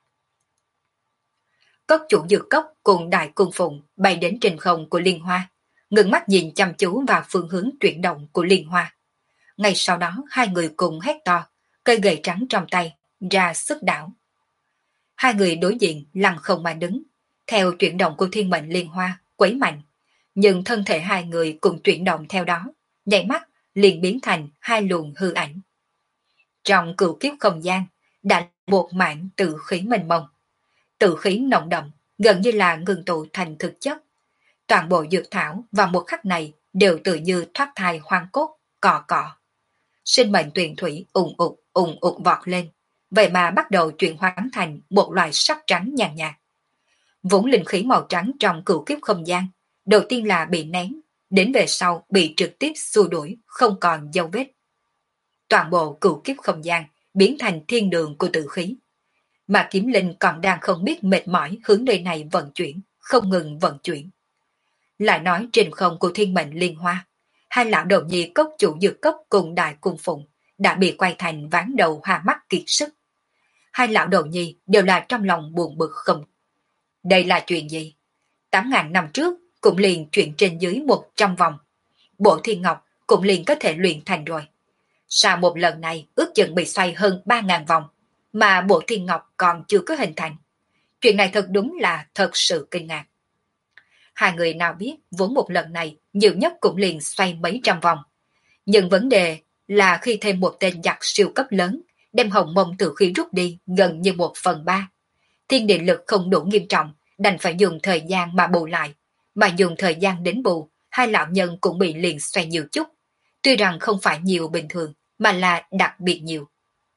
Cốc chủ dược cốc cùng đại cung phụng bay đến trên không của liên hoa, ngừng mắt nhìn chăm chú vào phương hướng chuyển động của liên hoa. Ngay sau đó hai người cùng hét to, cây gậy trắng trong tay, ra sức đảo. Hai người đối diện lặng không mà đứng, theo chuyển động của thiên mệnh liên hoa, quấy mạnh. Nhưng thân thể hai người cùng chuyển động theo đó, nhảy mắt liền biến thành hai luồng hư ảnh. Trong cửu kiếp không gian, đã một mảng tự khí mênh mông. Tự khí nồng đậm, gần như là ngừng tụ thành thực chất. Toàn bộ dược thảo vào một khắc này đều tự như thoát thai hoang cốt, cọ cọ. Sinh mệnh tuyền thủy ùng ụt, ùng ụt vọt lên, vậy mà bắt đầu chuyển hóa thành một loại sắc trắng nhàn nhạt. Vốn linh khí màu trắng trong cửu kiếp không gian, đầu tiên là bị nén, đến về sau bị trực tiếp xua đuổi, không còn dấu vết. Toàn bộ cửu kiếp không gian biến thành thiên đường của tử khí. Mà kiếm linh còn đang không biết mệt mỏi hướng nơi này vận chuyển, không ngừng vận chuyển. Lại nói trên không của thiên mệnh liên hoa, hai lão đầu nhi cốc chủ dược cốc cùng đại cung phụng đã bị quay thành ván đầu hà mắt kiệt sức. Hai lão đầu nhi đều là trong lòng buồn bực không. Đây là chuyện gì? Tám ngàn năm trước cũng liền chuyển trên dưới một trăm vòng. Bộ thiên ngọc cũng liền có thể luyện thành rồi. Sau một lần này ước chừng bị xoay hơn ba ngàn vòng, mà bộ thiên ngọc còn chưa có hình thành. Chuyện này thật đúng là thật sự kinh ngạc. Hai người nào biết vốn một lần này nhiều nhất cũng liền xoay mấy trăm vòng. Nhưng vấn đề là khi thêm một tên giặc siêu cấp lớn, đem hồng mông từ khi rút đi gần như một phần ba. Thiên địa lực không đủ nghiêm trọng, đành phải dùng thời gian mà bù lại. Mà dùng thời gian đến bù, hai lão nhân cũng bị liền xoay nhiều chút. Tuy rằng không phải nhiều bình thường, mà là đặc biệt nhiều.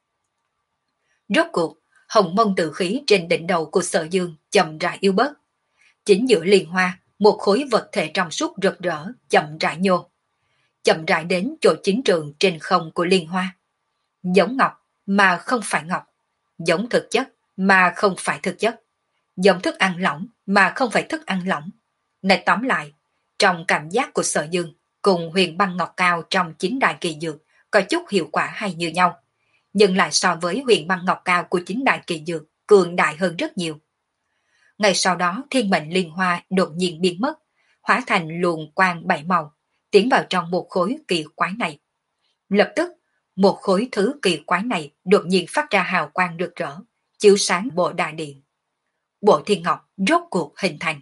Rốt cuộc, hồng mông tử khí trên đỉnh đầu của Sở Dương chậm rãi yếu bớt. Chính giữa liên hoa, một khối vật thể trong suốt rực rỡ chậm rãi nhô. Chậm rãi đến chỗ chính trường trên không của liên hoa. Giống ngọc mà không phải ngọc. Giống thực chất mà không phải thực chất. Giống thức ăn lỏng mà không phải thức ăn lỏng. Này tóm lại, trong cảm giác của Sở Dương cùng huyền băng ngọc cao trong chính đại kỳ dược có chút hiệu quả hay như nhau. Nhưng lại so với huyền băng ngọc cao của chính đại kỳ dược cường đại hơn rất nhiều. Ngày sau đó thiên mệnh liên hoa đột nhiên biến mất, hóa thành luồng quang bảy màu, tiến vào trong một khối kỳ quái này. Lập tức, một khối thứ kỳ quái này đột nhiên phát ra hào quang rực rỡ, chiếu sáng bộ đại điện. Bộ thiên ngọc rốt cuộc hình thành.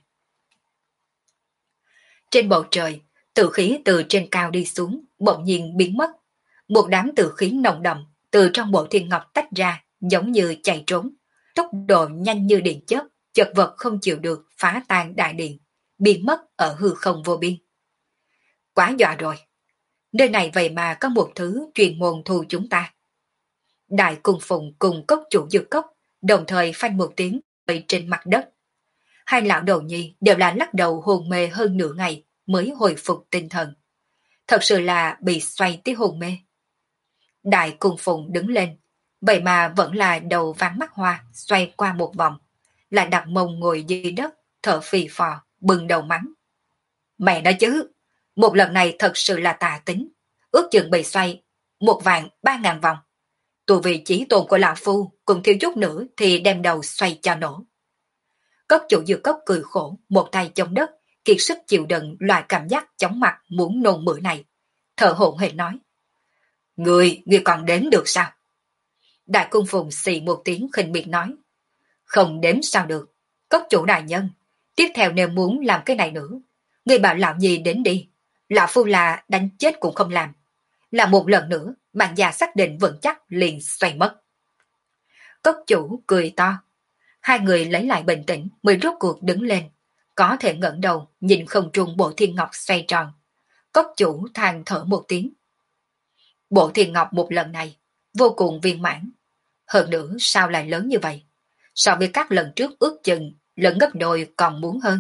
Trên bầu trời, tử khí từ trên cao đi xuống, bỗng nhiên biến mất. Một đám tử khí nồng đậm từ trong bộ thiên ngọc tách ra, giống như chạy trốn, tốc độ nhanh như điện chớp, chật vật không chịu được phá tan đại điện, biến mất ở hư không vô biên. Quá dọa rồi. Nơi này vậy mà có một thứ chuyên môn thu chúng ta. Đại cung phụng cùng cốc chủ dược cốc, đồng thời phanh một tiếng rơi trên mặt đất. Hai lão đầu nhi đều là lắc đầu hôn mê hơn nửa ngày mới hồi phục tinh thần. Thật sự là bị xoay tới hôn mê. Đại cung phụng đứng lên, vậy mà vẫn là đầu ván mắt hoa xoay qua một vòng, lại đặt mông ngồi dưới đất, thở phì phò, bừng đầu mắng. Mẹ nói chứ, một lần này thật sự là tà tính, ước chừng bị xoay một vạn ba ngàn vòng. Tù vì chí tôn của lão phu cùng thiếu chút nữa thì đem đầu xoay cho nổ. Cốc chủ dược cốc cười khổ, một tay chống đất, kiệt sức chịu đựng loại cảm giác chóng mặt muốn nôn mửa này. Thở hổn hển nói. Người, người còn đếm được sao? Đại cung phụng xì một tiếng khinh miệt nói. Không đếm sao được. Cốc chủ đại nhân, tiếp theo nếu muốn làm cái này nữa, người bảo lão gì đến đi. Lão phu là đánh chết cũng không làm. Là một lần nữa, bạn già xác định vững chắc liền xoay mất. Cốc chủ cười to. Hai người lấy lại bình tĩnh mới rốt cuộc đứng lên. Có thể ngẩng đầu nhìn không trung bộ thiên ngọc xoay tròn. Cốc chủ than thở một tiếng. Bộ thiên ngọc một lần này vô cùng viên mãn. Hơn nữa sao lại lớn như vậy? So với các lần trước ước chừng lần gấp đôi còn muốn hơn.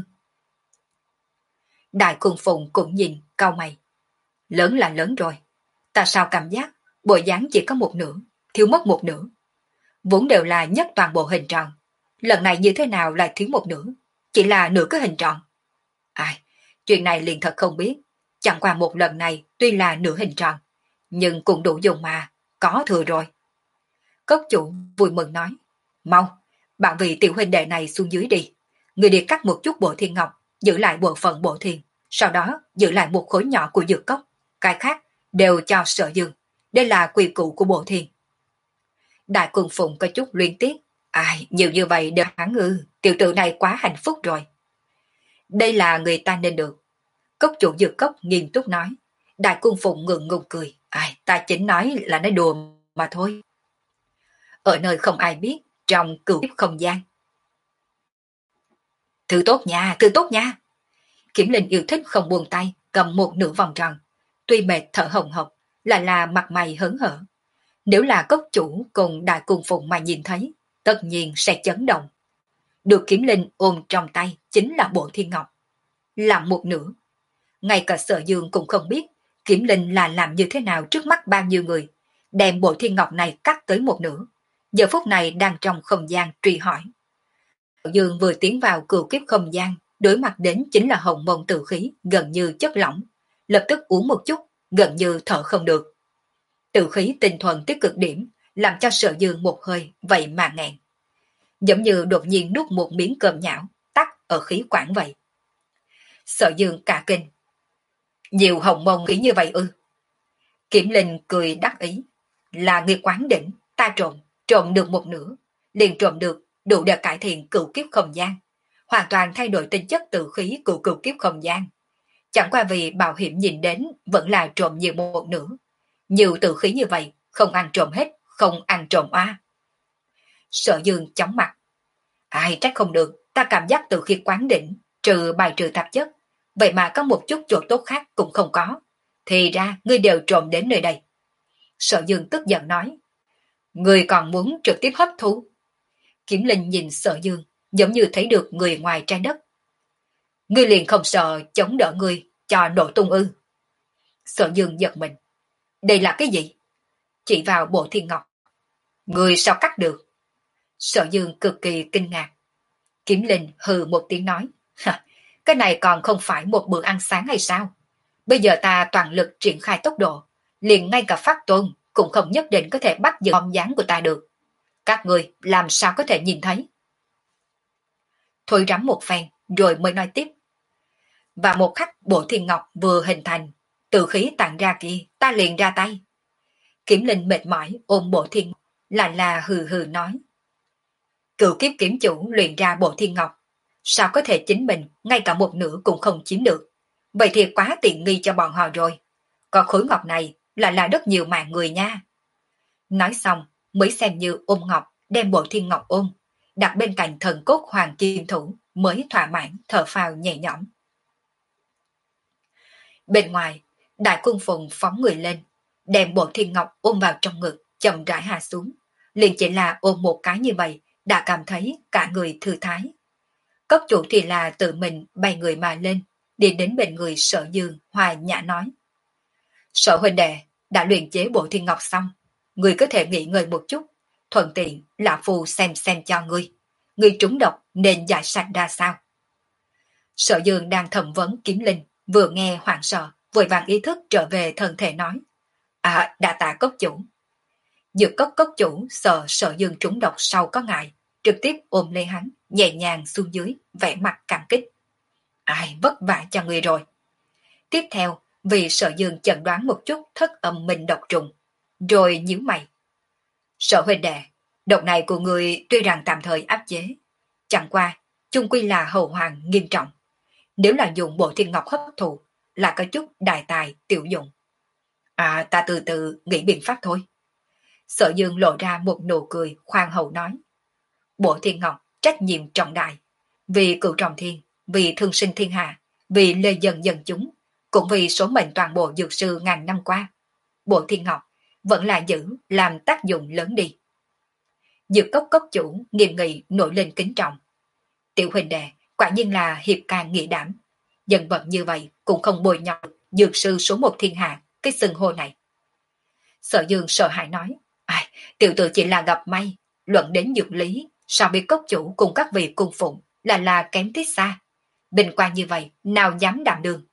Đại cung phụng cũng nhìn cau mày. Lớn là lớn rồi. Ta sao cảm giác bộ dáng chỉ có một nửa, thiếu mất một nửa. Vốn đều là nhất toàn bộ hình tròn. Lần này như thế nào lại thiếu một nửa? Chỉ là nửa cái hình tròn. Ai, chuyện này liền thật không biết. Chẳng qua một lần này tuy là nửa hình tròn, nhưng cũng đủ dùng mà, có thừa rồi. Cốc chủ vui mừng nói. Mau, bạn vị tiểu huynh đệ này xuống dưới đi. Người đi cắt một chút bộ thiên ngọc, giữ lại bộ phận bộ thiên, sau đó giữ lại một khối nhỏ của dược cốc. Cái khác đều cho Sở Dương. Đây là quy củ của bộ thiên. Đại cung phụng có chút luyến tiếc. Ai, nhiều như vậy đều hắn ư, tiểu tử này quá hạnh phúc rồi. Đây là người ta nên được. Cốc chủ dược cốc nghiêm túc nói. Đại cung phụng ngượng ngùng cười. Ai, ta chính nói là nói đùa mà thôi. Ở nơi không ai biết, trong cửu kiếp không gian. Thứ tốt nha, thứ tốt nha. Kiểm Linh yêu thích không buông tay, cầm một nửa vòng tròn. Tuy mệt thở hồng hộc, lại là mặt mày hớn hở. Nếu là cốc chủ cùng đại cung phụng mà nhìn thấy, tất nhiên sẽ chấn động. Được Kiểm Linh ôm trong tay chính là bộ thiên ngọc. Làm một nửa. Ngay cả Sở Dương cũng không biết Kiểm Linh là làm như thế nào trước mắt bao nhiêu người, đem bộ thiên ngọc này cắt tới một nửa. Giờ phút này đang trong không gian truy hỏi. Sở Dương vừa tiến vào cửu kiếp không gian, đối mặt đến chính là hồng môn tử khí gần như chất lỏng. Lập tức uống một chút, gần như thở không được. Tử khí tinh thuần tới cực điểm, làm cho Sở Dương một hơi vậy mà nghẹn. Giống như đột nhiên nuốt một miếng cơm nhão, tắt ở khí quản vậy. Sở Dương cả kinh. Nhiều hồng môn khí như vậy ư? Kiểm Linh cười đắc ý. Là người quán đỉnh, ta trộm, trộm được một nửa, liền trộm được đủ để cải thiện cửu kiếp không gian, hoàn toàn thay đổi tính chất tử khí của cửu kiếp không gian. Chẳng qua vì bảo hiểm nhìn đến vẫn là trộm nhiều một nửa. Nhiều tử khí như vậy, không ăn trộm hết, không ăn trộm oa. Sở Dương chóng mặt. Ai trách không được, ta cảm giác từ khi quán đỉnh, trừ bài trừ tạp chất, vậy mà có một chút chỗ tốt khác cũng không có. Thì ra, ngươi đều trộm đến nơi đây. Sở Dương tức giận nói. Ngươi còn muốn trực tiếp hấp thu. Kiểm Linh nhìn Sở Dương, giống như thấy được người ngoài trái đất. Ngươi liền không sợ chống đỡ ngươi, cho nổ tung ư. Sở Dương giật mình. Đây là cái gì? Chỉ vào bộ thiên ngọc. Ngươi sao cắt được? Sở Dương cực kỳ kinh ngạc. Kiểm Linh hừ một tiếng nói. Cái này còn không phải một bữa ăn sáng hay sao? Bây giờ ta toàn lực triển khai tốc độ, liền ngay cả Pháp Tôn cũng không nhất định có thể bắt giữ bóng dáng của ta được. Các người làm sao có thể nhìn thấy? Thôi rắm một phen rồi mới nói tiếp. Và một khắc bộ thiên ngọc vừa hình thành, từ khí tản ra kia ta liền ra tay. Kiểm Linh mệt mỏi ôm bộ thiên ngọc, lại là hừ hừ nói. Cựu kiếp kiểm chủ luyện ra bộ thiên ngọc, sao có thể chính mình ngay cả một nửa cũng không chiếm được? Vậy thì quá tiện nghi cho bọn họ rồi. Còn khối ngọc này lại là rất nhiều mạng người nha. Nói xong mới xem như ôm ngọc, đem bộ thiên ngọc ôm, đặt bên cạnh thần cốt hoàng kim thủ, mới thỏa mãn thở phào nhẹ nhõm. Bên ngoài, Đại Cung Phụng phóng người lên, đem Bộ Thiên Ngọc ôm vào trong ngực, chậm rãi hạ xuống. Liền chỉ là ôm một cái như vậy, đã cảm thấy cả người thư thái. Cốc chủ thì là tự mình bay người mà lên, đi đến bên người Sở Dương, hòa nhã nói. Sở huynh đệ, đã luyện chế Bộ Thiên Ngọc xong, người có thể nghỉ ngơi một chút, thuận tiện là phù xem xem cho ngươi. Ngươi trúng độc nên giải sạch ra sao? Sở Dương đang thẩm vấn kiếm linh, vừa nghe hoảng sợ, vội vàng ý thức trở về thân thể nói. À, đã tạ cốc chủ. Dược cốc cốc chủ sợ Sở Dương trúng độc sau có ngại, trực tiếp ôm lấy hắn, nhẹ nhàng xuống dưới, vẻ mặt cảm kích. Ai, vất vả cho người rồi. Tiếp theo, vì Sở Dương chẩn đoán một chút thất âm minh độc trùng, rồi nhíu mày. Sở huynh đệ, độc này của người tuy rằng tạm thời áp chế, chẳng qua, chung quy là hậu hoàng nghiêm trọng. Nếu là dùng Bộ Thiên Ngọc hấp thụ, là có chút đại tài tiểu dụng. À, ta từ từ nghĩ biện pháp thôi. Sở Dương lộ ra một nụ cười khoan hậu nói. Bộ Thiên Ngọc trách nhiệm trọng đại, vì cựu trọng thiên, vì thương sinh thiên hạ, vì lê dân dân chúng, cũng vì số mệnh toàn bộ dược sư ngàn năm qua. Bộ Thiên Ngọc vẫn là giữ làm tác dụng lớn đi. Dược cốc cốc chủ nghiêm nghị nổi lên kính trọng. Tiểu huynh đệ quả nhiên là hiệp can nghị đảm, nhân vật như vậy cũng không bồi nhọ dược sư số một thiên hạ cái xưng hô này. Sở Dương sợ hãi nói, ai, tiểu tử chỉ là gặp may, luận đến dược lý, sao biết cốc chủ cùng các vị cung phụng là là kém tiết xa. Bình quan như vậy, nào dám đảm đương.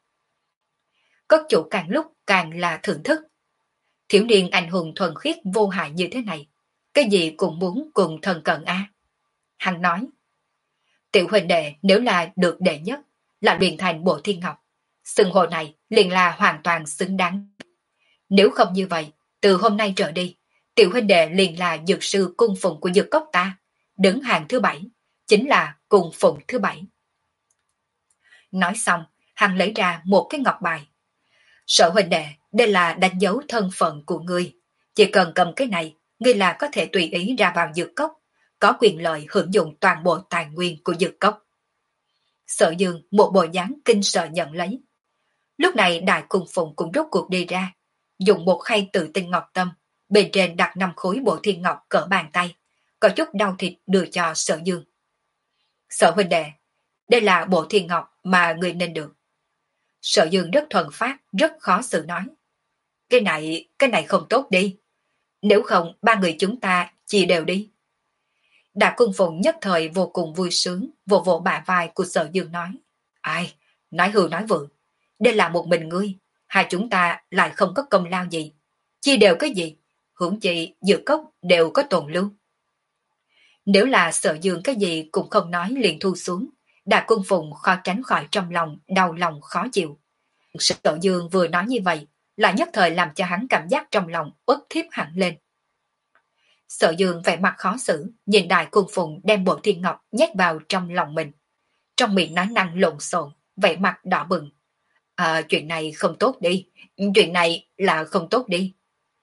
Cốc chủ càng lúc càng là thưởng thức. Thiếu niên anh hùng thuần khiết vô hại như thế này, cái gì cũng muốn cùng thần cận a. Hắn nói, tiểu huynh đệ nếu là được đệ nhất, là luyện thành Bộ Thiên Ngọc, xưng hô này liền là hoàn toàn xứng đáng. Nếu không như vậy, từ hôm nay trở đi, tiểu huynh đệ liền là dược sư cung phụng của dược cốc ta, đứng hàng thứ bảy, chính là cung phụng thứ bảy. Nói xong, hắn lấy ra một cái ngọc bài. Sở huynh đệ, đây là đánh dấu thân phận của ngươi. Chỉ cần cầm cái này, ngươi là có thể tùy ý ra vào dược cốc, có quyền lợi hưởng dụng toàn bộ tài nguyên của dược cốc. Sở Dương một bộ dáng kinh sợ nhận lấy. Lúc này đại cung phụng cũng rốt cuộc đi ra, dùng một khay tự tinh ngọc tâm, bên trên đặt năm khối Bộ Thiên Ngọc cỡ bàn tay, có chút đau thịt đưa cho Sở Dương. Sở huynh đệ, đây là Bộ Thiên Ngọc mà người nên được. Sở Dương rất thuần phát, rất khó xử nói. Cái này, cái này không tốt đi. Nếu không, ba người chúng ta chia đều đi. Đại cung phụng nhất thời vô cùng vui sướng, vỗ vỗ bả vai của Sở Dương nói. Ai, nói hư nói vượng. Đây là một mình ngươi, hai chúng ta lại không có công lao gì. Chia đều cái gì? Hưởng chi dược cốc đều có tồn lưu. Nếu là Sở Dương cái gì cũng không nói liền thu xuống, Đại cung phụng khó tránh khỏi trong lòng đau lòng khó chịu. Sở Dương vừa nói như vậy, là nhất thời làm cho hắn cảm giác trong lòng uất thiếp hẳn lên. Sở Dương vẻ mặt khó xử, nhìn Đại cung phụng đem Bộ Thiên Ngọc nhét vào trong lòng mình. Trong miệng nói năng lộn xộn, vẻ mặt đỏ bừng. À, chuyện này không tốt đi, chuyện này là không tốt đi.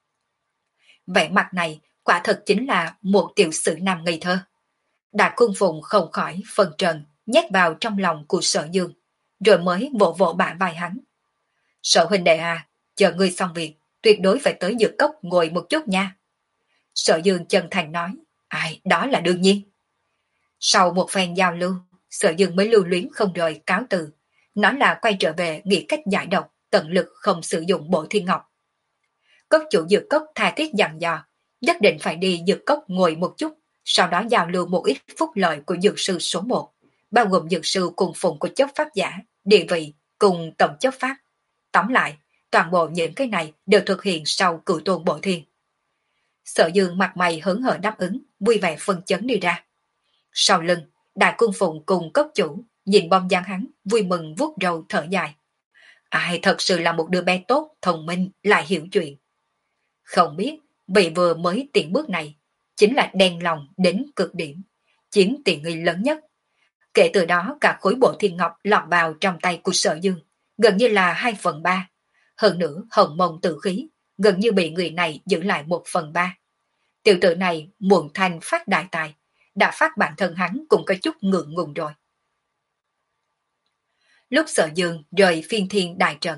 Vẻ mặt này quả thật chính là một tiểu sử nam ngây thơ. Đại cung phụng không khỏi phân trần, nhét vào trong lòng của Sở Dương, rồi mới vỗ vỗ bả vai hắn. Sở huynh đệ à, chờ ngươi xong việc, tuyệt đối phải tới dược cốc ngồi một chút nha. Sở Dương chân thành nói, ai, đó là đương nhiên. Sau một phen giao lưu, Sở Dương mới lưu luyến không rời cáo từ, nói là quay trở về nghĩ cách giải độc, tận lực không sử dụng Bộ Thiên Ngọc. Cốc chủ dược cốc tha thiết dặn dò, nhất định phải đi dược cốc ngồi một chút, sau đó giao lưu một ít phúc lợi của dược sư số một, bao gồm dược sư cùng phụng của chấp pháp giả, địa vị cùng tổng chấp pháp. Tóm lại, toàn bộ những cái này đều thực hiện sau cửu tôn Bộ Thiên. Sở Dương mặt mày hớn hở đáp ứng, vui vẻ phân chấn đi ra. Sau lưng, Đại cung phụng cùng cốc chủ nhìn bom dáng hắn, vui mừng vuốt râu thở dài. Ai thật sự là một đứa bé tốt, thông minh, lại hiểu chuyện. Không biết, vị vừa mới tiện bước này, chính là đen lòng đến cực điểm, chiếm tiện nghi lớn nhất. Kể từ đó cả khối Bộ Thiên Ngọc lọt vào trong tay của Sở Dương, gần như là hai phần ba. Hơn nữa hồng mông tử khí, gần như bị người này giữ lại một phần ba. Tiểu tử này muộn thành phát đại tài, đã phát bản thân hắn cũng có chút ngượng ngùng rồi. Lúc Sở Dương rời phiên thiên đại trận,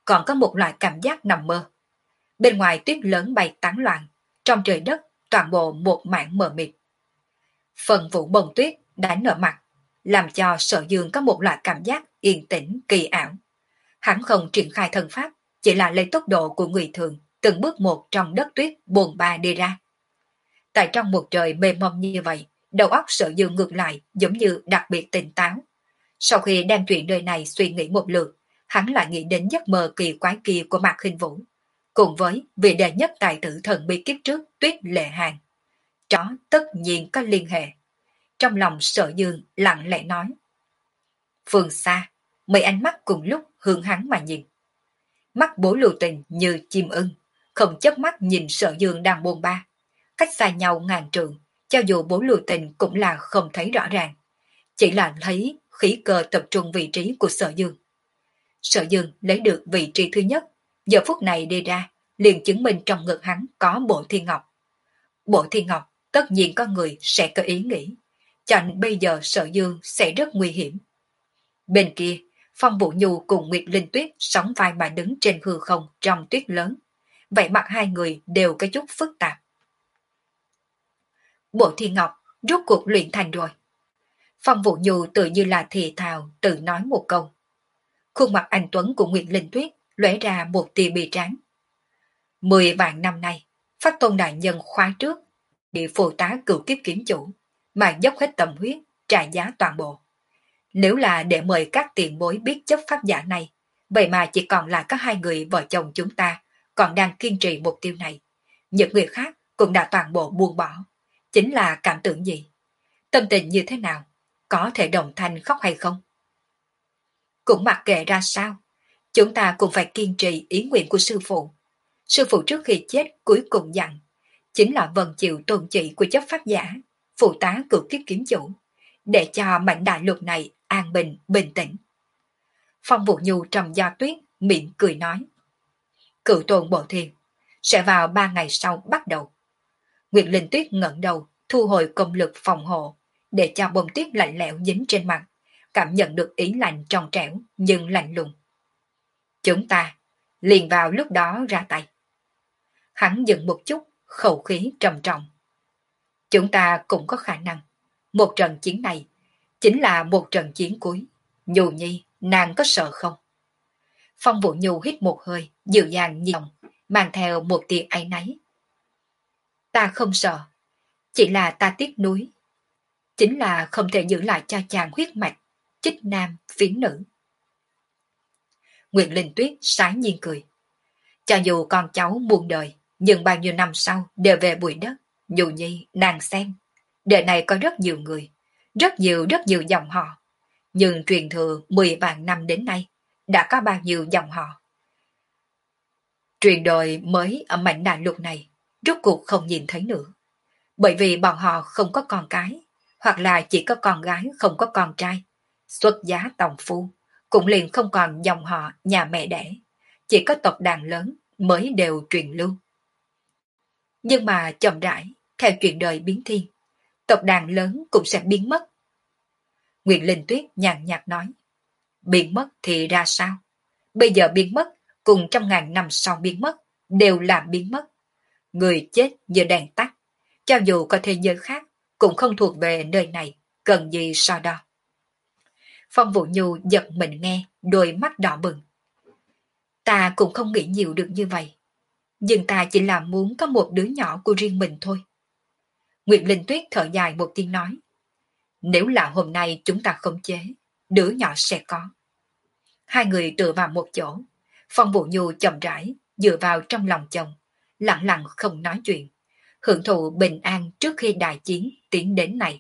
còn có một loại cảm giác nằm mơ. Bên ngoài tuyết lớn bay tán loạn, trong trời đất toàn bộ một mảng mờ mịt. Phần vũ bông tuyết đánh ở mặt, làm cho Sở Dương có một loại cảm giác yên tĩnh kỳ ảo. Hắn không triển khai thân pháp, chỉ là lấy tốc độ của người thường, từng bước một trong đất tuyết bồn ba đi ra. Tại trong một trời mê mông như vậy, đầu óc Sở Dương ngược lại giống như đặc biệt tỉnh táo. Sau khi đem chuyện đời này suy nghĩ một lượt, hắn lại nghĩ đến giấc mơ kỳ quái kia của Mạc Khinh Vũ, cùng với vị đệ nhất tài tử thần bí kiếp trước Tuyết Lệ Hàn. Đó tất nhiên có liên hệ. Trong lòng Sở Dương lặng lẽ nói. Phương xa, mấy ánh mắt cùng lúc hướng hắn mà nhìn. Mắt Bố Lưu Tình như chim ưng, không chớp mắt nhìn Sở Dương đang bôn ba. Cách xa nhau ngàn trượng, cho dù Bố Lưu Tình cũng là không thấy rõ ràng. Chỉ là thấy khí cơ tập trung vị trí của Sở Dương. Sở Dương lấy được vị trí thứ nhất, giờ phút này đi ra, liền chứng minh trong ngực hắn có bộ thiên ngọc. Bộ thiên ngọc tất nhiên có người sẽ có ý nghĩ, cho nên bây giờ Sở Dương sẽ rất nguy hiểm. Bên kia, Phong Vũ Nhu cùng Nguyệt Linh Tuyết sóng vai mà đứng trên hư không trong tuyết lớn. Vậy mặt hai người đều có chút phức tạp. Bộ thiên ngọc rốt cuộc luyện thành rồi. Phong Vũ Nhu tự như là thì thào tự nói một câu. Khuôn mặt anh tuấn của Nguyệt Linh Tuyết lóe ra một tia bi tráng. Mười vạn năm nay, Pháp Tôn đại nhân khóa trước, bị phụ tá cửu kiếp kiếm chủ, mà dốc hết tâm huyết, trả giá toàn bộ. Nếu là để mời các tiền bối biết chấp pháp giả này, vậy mà chỉ còn là các hai người vợ chồng chúng ta còn đang kiên trì mục tiêu này. Những người khác cũng đã toàn bộ buông bỏ. Chính là cảm tưởng gì? Tâm tình như thế nào? Có thể đồng thanh khóc hay không? Cũng mặc kệ ra sao, chúng ta cũng phải kiên trì ý nguyện của sư phụ. Sư phụ trước khi chết cuối cùng dặn, chính là vâng chịu tôn trị của chấp pháp giả, phụ tá cửu kiếp kiếm chủ, để cho mảnh đại lục này an bình, bình tĩnh. Phong Vũ Nhu trầm do tuyết, miệng cười nói. Cửu tôn bộ thiên, sẽ vào ba ngày sau bắt đầu. Nguyệt Linh Tuyết ngẩng đầu, thu hồi công lực phòng hộ, để cho bông tuyết lạnh lẽo dính trên mặt, cảm nhận được ý lạnh trong trẻo nhưng lạnh lùng. Chúng ta liền vào lúc đó ra tay. Hắn dừng một chút, khẩu khí trầm trọng. Chúng ta cũng có khả năng. Một trận chiến này chính là một trận chiến cuối. Nhu Nhi, nàng có sợ không? Phong Vũ Nhu hít một hơi, dịu dàng nhìn lòng, mang theo một tia áy náy. Ta không sợ, chỉ là ta tiếc nuối. Chính là không thể giữ lại cho chàng huyết mạch, chích nam, phiến nữ. Nguyệt Linh Tuyết sái nhiên cười. Cho dù con cháu muôn đời, nhưng bao nhiêu năm sau đều về bụi đất. Nhu Nhi, nàng xem. Đời này có rất nhiều người, rất nhiều rất nhiều dòng họ. Nhưng truyền thừa mười vạn năm đến nay, đã có bao nhiêu dòng họ. Truyền đời mới ở mảnh đại lục này, rốt cuộc không nhìn thấy nữa. Bởi vì bọn họ không có con cái, hoặc là chỉ có con gái không có con trai. Xuất giá tòng phu, cũng liền không còn dòng họ nhà mẹ đẻ. Chỉ có tộc đàn lớn mới đều truyền lưu. Nhưng mà chậm rãi, theo chuyện đời biến thiên, tộc đàn lớn cũng sẽ biến mất. Nguyệt Linh Tuyết nhàn nhạt nói. Biến mất thì ra sao? Bây giờ biến mất, cùng trăm ngàn năm sau biến mất, đều là biến mất. Người chết như đèn tắt, cho dù có thế giới khác, cũng không thuộc về nơi này, cần gì so đo. Phong Vũ Nhu giật mình nghe, đôi mắt đỏ bừng. Ta cũng không nghĩ nhiều được như vậy. Nhưng ta chỉ là muốn có một đứa nhỏ của riêng mình thôi. Nguyệt Linh Tuyết thở dài một tiếng nói. Nếu là hôm nay chúng ta không chế, đứa nhỏ sẽ có. Hai người tựa vào một chỗ. Phong Vũ Nhu chậm rãi, dựa vào trong lòng chồng, lặng lặng không nói chuyện, hưởng thụ bình an trước khi đại chiến tiến đến này.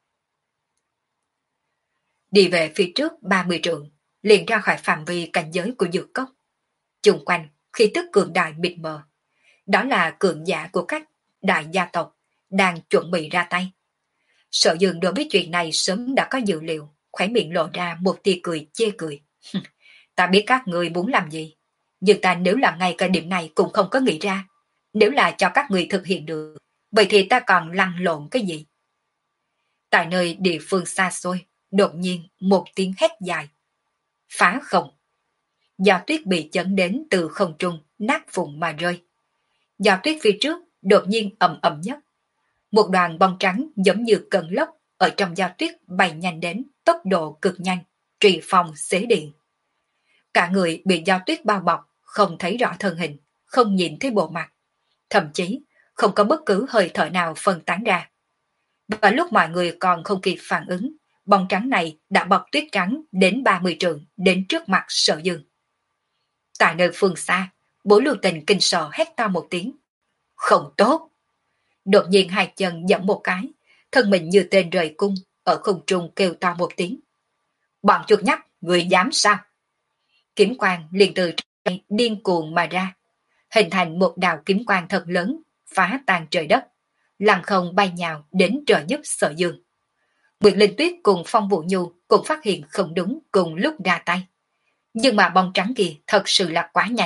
Đi về phía trước ba mươi trượng, liền ra khỏi phạm vi cảnh giới của dược cốc. Chung quanh, khí tức cường đại mịt mờ. Đó là cường giả của các đại gia tộc đang chuẩn bị ra tay. Sở Dương đối với chuyện này sớm đã có dự liệu, khóe miệng lộ ra một tia cười chê cười. Ta biết các người muốn làm gì, nhưng ta nếu là ngay cả điểm này cũng không có nghĩ ra. Nếu là cho các người thực hiện được, vậy thì ta còn lăn lộn cái gì? Tại nơi địa phương xa xôi, đột nhiên một tiếng hét dài. Phá không! giò tuyết bị chấn đến từ không trung, nát vụn mà rơi. Giò tuyết phía trước đột nhiên ầm ầm nhất. Một đoàn bông trắng giống như cơn lốc ở trong giò tuyết bay nhanh đến tốc độ cực nhanh, truy phong xế điện. Cả người bị giò tuyết bao bọc, không thấy rõ thân hình, không nhìn thấy bộ mặt. Thậm chí không có bất cứ hơi thở nào phân tán ra. Và lúc mọi người còn không kịp phản ứng, bông trắng này đã bọc tuyết trắng đến ba mươi trượng đến trước mặt Sở Dương. Tại nơi phương xa, Bố Lưu Tình kinh sợ hét to một tiếng. Không tốt! Đột nhiên hai chân giẫm một cái, thân mình như tên rời cung, ở không trung kêu to một tiếng. Bọn chuột nhắt, người dám sao? Kiếm quang liền từ trong điên cuồng mà ra, hình thành một đạo kiếm quang thật lớn, phá tan trời đất, lăng không bay nhào đến trợ giúp Sở Dương. Nguyệt Linh Tuyết cùng Phong Vũ Nhu cũng phát hiện không đúng cùng lúc ra tay. Nhưng mà bông trắng kia thật sự là quá nhanh.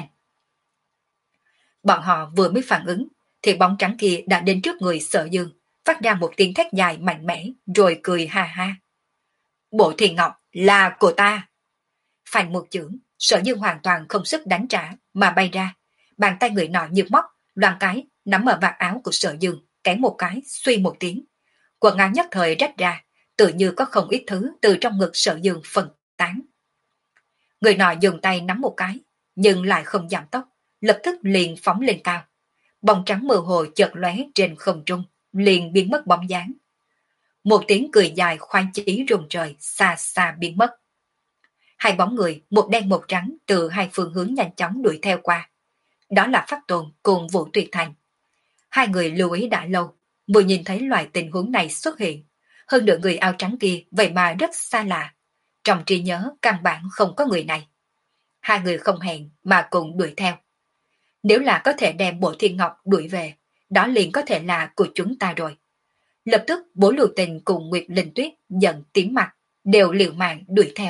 Bọn họ vừa mới phản ứng, thì bóng trắng kia đã đến trước người Sở Dương, phát ra một tiếng thét dài mạnh mẽ, rồi cười ha ha. Bộ Thiên Ngọc là của ta. Phanh một chưởng, Sở Dương hoàn toàn không sức đánh trả mà bay ra, bàn tay người nọ như móc, loan cái nắm ở vạt áo của Sở Dương, kéo một cái, suy một tiếng. Quần áo nhất thời rách ra, tự như có không ít thứ từ trong ngực Sở Dương phân tán. Người nọ dùng tay nắm một cái, nhưng lại không giảm tốc, lập tức liền phóng lên cao. Bóng trắng mơ hồ chợt lóe trên không trung, liền biến mất bóng dáng. Một tiếng cười dài khoan chí rùng trời, xa xa biến mất. Hai bóng người, một đen một trắng, từ hai phương hướng nhanh chóng đuổi theo qua. Đó là Pháp Tồn cùng Vũ Tuyệt Thành. Hai người lưu ý đã lâu, vừa nhìn thấy loại tình huống này xuất hiện. Hơn nữa người áo trắng kia vậy mà rất xa lạ. Trong trí nhớ căn bản không có người này. Hai người không hẹn mà cùng đuổi theo. Nếu là có thể đem Bộ Thiên Ngọc đuổi về, đó liền có thể là của chúng ta rồi. Lập tức Bố Lưu Tình cùng Nguyệt Linh Tuyết giận tím mặt, đều liều mạng đuổi theo.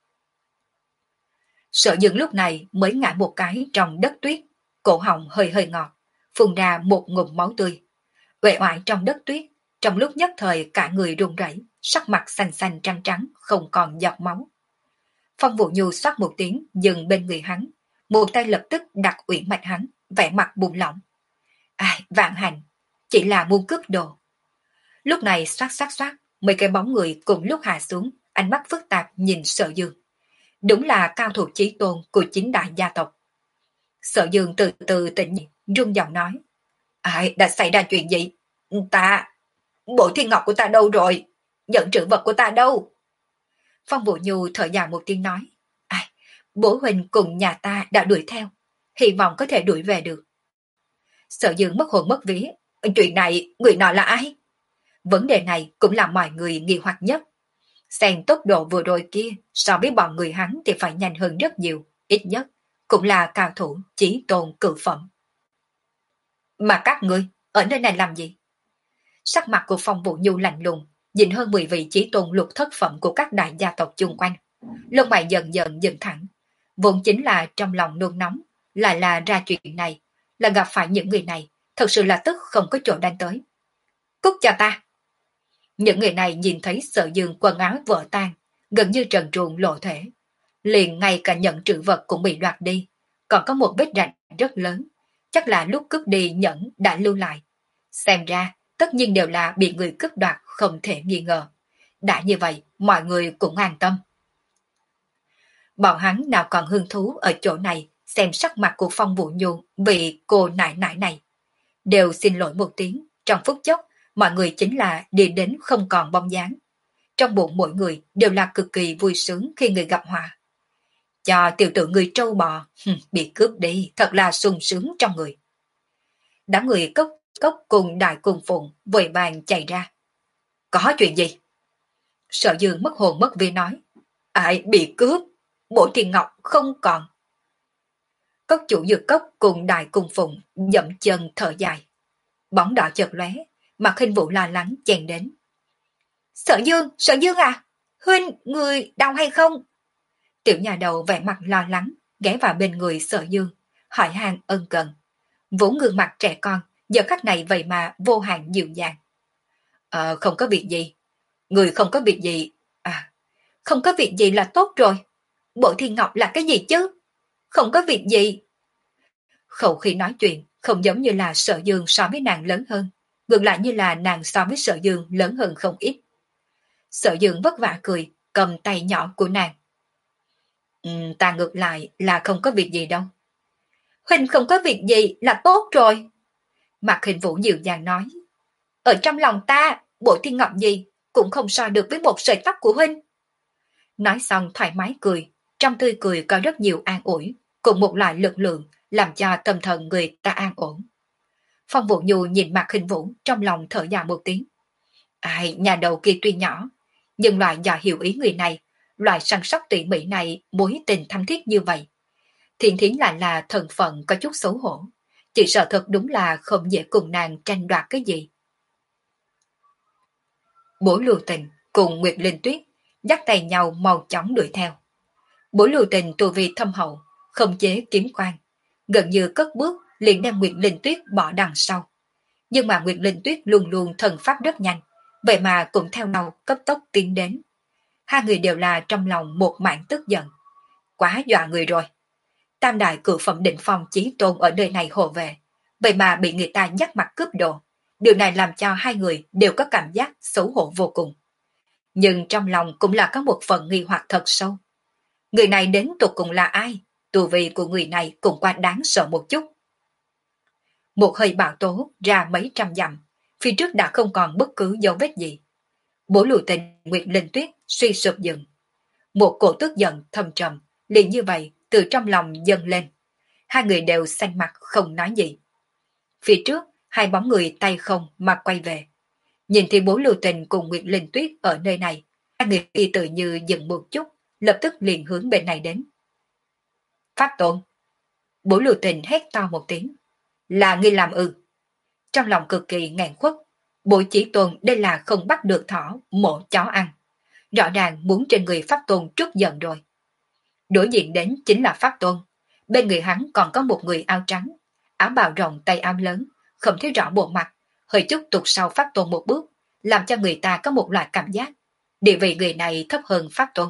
Sở Dương lúc này mới ngã một cái trong đất tuyết, cổ họng hơi hơi ngọt, phun ra một ngụm máu tươi. Uể oải trong đất tuyết, trong lúc nhất thời cả người run rẩy, sắc mặt xanh xanh trắng trắng, không còn giọt máu. Phong Vũ Nhu xoát một tiếng dừng bên người hắn, một tay lập tức đặt uyển mạch hắn, vẻ mặt buông lỏng. Ai, vạn hành, chỉ là muốn cướp đồ. Lúc này xoát xoát xoát, mấy cái bóng người cùng lúc hạ xuống, ánh mắt phức tạp nhìn Sở Dương. Đúng là cao thủ chí tôn của chính đại gia tộc. Sở Dương từ từ tỉnh nhị, run giọng nói. Ai, đã xảy ra chuyện gì? Ta, Bộ Thiên Ngọc của ta đâu rồi? Nhận trữ vật của ta đâu? Phong Vũ Nhu thở dài một tiếng nói. Ai, bố huynh cùng nhà ta đã đuổi theo, hy vọng có thể đuổi về được. Sở Dương mất hồn mất vía. Chuyện này, người nọ là ai? Vấn đề này cũng là mọi người nghi hoặc nhất. Xem tốc độ vừa rồi kia, so với bọn người hắn thì phải nhanh hơn rất nhiều, ít nhất cũng là cao thủ chí tôn cự phẩm. Mà các ngươi, ở nơi này làm gì? Sắc mặt của Phong Vũ Nhu lạnh lùng, nhìn hơn mười vị chí tôn lục thất phẩm của các đại gia tộc chung quanh. Lông mày dần dần dựng thẳng, vốn chính là trong lòng nôn nóng, lại là ra chuyện này, là gặp phải những người này, thật sự là tức không có chỗ đánh tới. Cút cho ta! Những người này nhìn thấy Sở Dương quần áo vỡ tan, gần như trần truồng lộ thể. Liền ngay cả nhẫn trữ vật cũng bị đoạt đi, còn có một vết rạch rất lớn, chắc là lúc cướp đi nhẫn đã lưu lại. Xem ra, tất nhiên đều là bị người cướp đoạt không thể nghi ngờ. Đã như vậy, mọi người cũng an tâm. Bọn hắn nào còn hứng thú ở chỗ này xem sắc mặt của Phong Vũ Nhu vì cô nại nại này. Đều xin lỗi một tiếng, trong phút chốc, mọi người chính là đi đến không còn bóng dáng. Trong bụng mỗi người đều là cực kỳ vui sướng khi người gặp họa. Cho tiểu tử người trâu bò, bị cướp đi, thật là sung sướng trong người. Đám người cốc cốc cùng đại cùng phụng vội vàng chạy ra. Có chuyện gì? Sở Dương mất hồn mất vía nói. Ai bị cướp? Bộ Thiên Ngọc không còn. Cốc chủ dược cốc cùng đại cùng phụng dậm chân thở dài. Bóng đỏ chợt lóe, mặt Khinh Vũ lo lắng chen đến. Sở Dương, Sở Dương à, huynh, người đau hay không? Tiểu nhà đầu vẻ mặt lo lắng, ghé vào bên người Sở Dương, hỏi han ân cần. Vốn gương mặt trẻ con, giờ khắc này vậy mà vô hạn dịu dàng. Ờ, không có việc gì. Người không có việc gì. À, không có việc gì là tốt rồi. Bộ Thiên Ngọc là cái gì chứ? không có việc gì. Khẩu khi nói chuyện không giống như là Sở Dương so với nàng lớn hơn, ngược lại như là nàng so với Sở Dương lớn hơn không ít. Sở Dương vất vả cười, cầm tay nhỏ của nàng. Ừ, ta ngược lại là không có việc gì đâu. Huynh không có việc gì là tốt rồi. Mạc Hình Vũ dịu dàng nói. Ở trong lòng ta, bộ thiên ngọc gì cũng không so được với một sợi tóc của Huynh. Nói xong thoải mái cười, trong tươi cười có rất nhiều an ủi, cùng một loại lực lượng làm cho tâm thần người ta an ổn. Phong Vũ Nhu nhìn Mạc Hình Vũ trong lòng thở dài một tiếng. Ai, nhà đầu kia tuy nhỏ, nhưng loại do hiểu ý người này, loại săn sóc tỉ mỉ này mối tình thắm thiết như vậy. Thiên Thiến lại là thần phận có chút xấu hổ, chỉ sợ thật đúng là không dễ cùng nàng tranh đoạt cái gì. Bố Lưu Tình cùng Nguyệt Linh Tuyết dắt tay nhau mau chóng đuổi theo. Bố Lưu Tình tu vi thâm hậu, không chế kiếm quan, gần như cất bước liền đem Nguyệt Linh Tuyết bỏ đằng sau. Nhưng mà Nguyệt Linh Tuyết luôn luôn thần pháp rất nhanh, vậy mà cũng theo nhau cấp tốc tiến đến. Hai người đều là trong lòng một mảng tức giận. Quá dọa người rồi. Tam đại cửu phẩm định phong chí tôn ở nơi này hộ về, vậy mà bị người ta nhắc mặt cướp đồ. Điều này làm cho hai người đều có cảm giác xấu hổ vô cùng. Nhưng trong lòng cũng là có một phần nghi hoặc thật sâu. Người này đến tột cùng là ai? Tu vi của người này cũng quá đáng sợ một chút. Một hơi bão tố ra mấy trăm dặm, phía trước đã không còn bất cứ dấu vết gì. Bố Lưu Tình, Nguyệt Linh Tuyết suy sụp dừng. Một cổ tức giận thầm trầm, liền như vậy từ trong lòng dâng lên. Hai người đều xanh mặt không nói gì. Phía trước, hai bóng người tay không mà quay về. Nhìn thì bố Lưu Tình cùng Nguyệt Linh Tuyết ở nơi này, hai người y tự như dừng một chút, lập tức liền hướng bên này đến. Pháp Tôn! Bố Lưu Tình hét to một tiếng. Là ngươi làm ư? Trong lòng cực kỳ nghẹn khuất, Bố Chí Tôn đây là không bắt được thỏ, mổ chó ăn. Rõ ràng muốn trên người Pháp Tôn trút giận rồi. Đối diện đến chính là Pháp Tôn. Bên người hắn còn có một người áo trắng, áo bào rộng tay áo lớn, không thấy rõ bộ mặt, hơi chút tụt sau Pháp Tôn một bước, làm cho người ta có một loại cảm giác địa vị người này thấp hơn Pháp Tôn.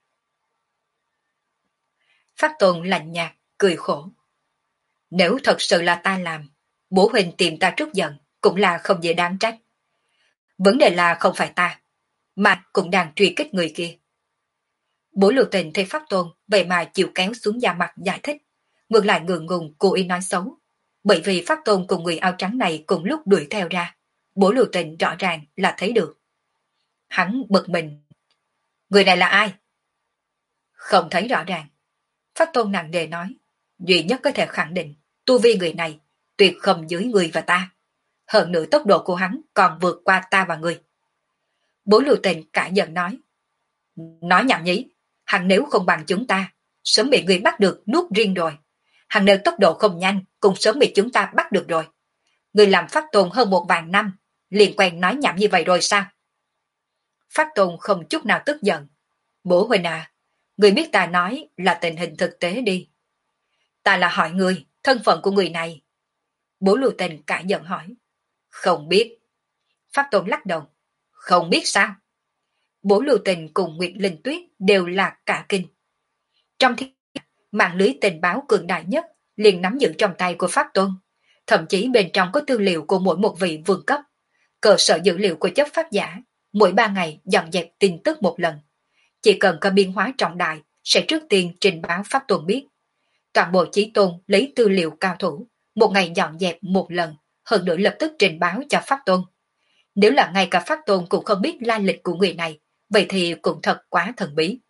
Pháp Tôn lạnh nhạt, cười khổ. Nếu thật sự là ta làm, bố huynh tìm ta trút giận cũng là không dễ đáng trách. Vấn đề là không phải ta, mà cũng đang truy kích người kia. Bố Lưu Tình thấy Pháp Tôn vậy mà chịu kéo xuống da mặt giải thích, ngược lại ngượng ngùng cố ý nói xấu. Bởi vì Pháp Tôn cùng người áo trắng này cùng lúc đuổi theo ra, bố Lưu Tình rõ ràng là thấy được. Hắn bực mình. Người này là ai? Không thấy rõ ràng. Pháp Tôn nặng nề nói, duy nhất có thể khẳng định tu vi người này tuyệt không dưới người và ta. Hơn nữa tốc độ của hắn còn vượt qua ta và người. Bố Lưu Tình cả giận nói. Nói nhảm nhí, hắn nếu không bằng chúng ta, sớm bị người bắt được nuốt riêng rồi. Hắn nếu tốc độ không nhanh, cũng sớm bị chúng ta bắt được rồi. Người làm Pháp Tôn hơn một vạn năm, liền quen nói nhảm như vậy rồi sao? Pháp Tôn không chút nào tức giận. Bố huynh à, người biết ta nói là tình hình thực tế đi. Ta là hỏi người, thân phận của người này. Bố Lưu Tình cả giận hỏi. Không biết. Pháp Tôn lắc đầu. Không biết sao? Bố Lưu Tình cùng Nguyệt Linh Tuyết đều là cả kinh. Trong thiên mạng lưới tình báo cường đại nhất liền nắm giữ trong tay của Pháp Tôn. Thậm chí bên trong có tư liệu của mỗi một vị vương cấp. Cơ sở dữ liệu của chấp pháp giả, mỗi ba ngày dọn dẹp tin tức một lần. Chỉ cần có biến hóa trọng đại, sẽ trước tiên trình báo Pháp Tôn biết. Toàn bộ Chí Tôn lấy tư liệu cao thủ, một ngày dọn dẹp một lần, hơn nữa lập tức trình báo cho Pháp Tôn. Nếu là ngay cả Pháp Tôn cũng không biết lai lịch của người này, vậy thì cũng thật quá thần bí.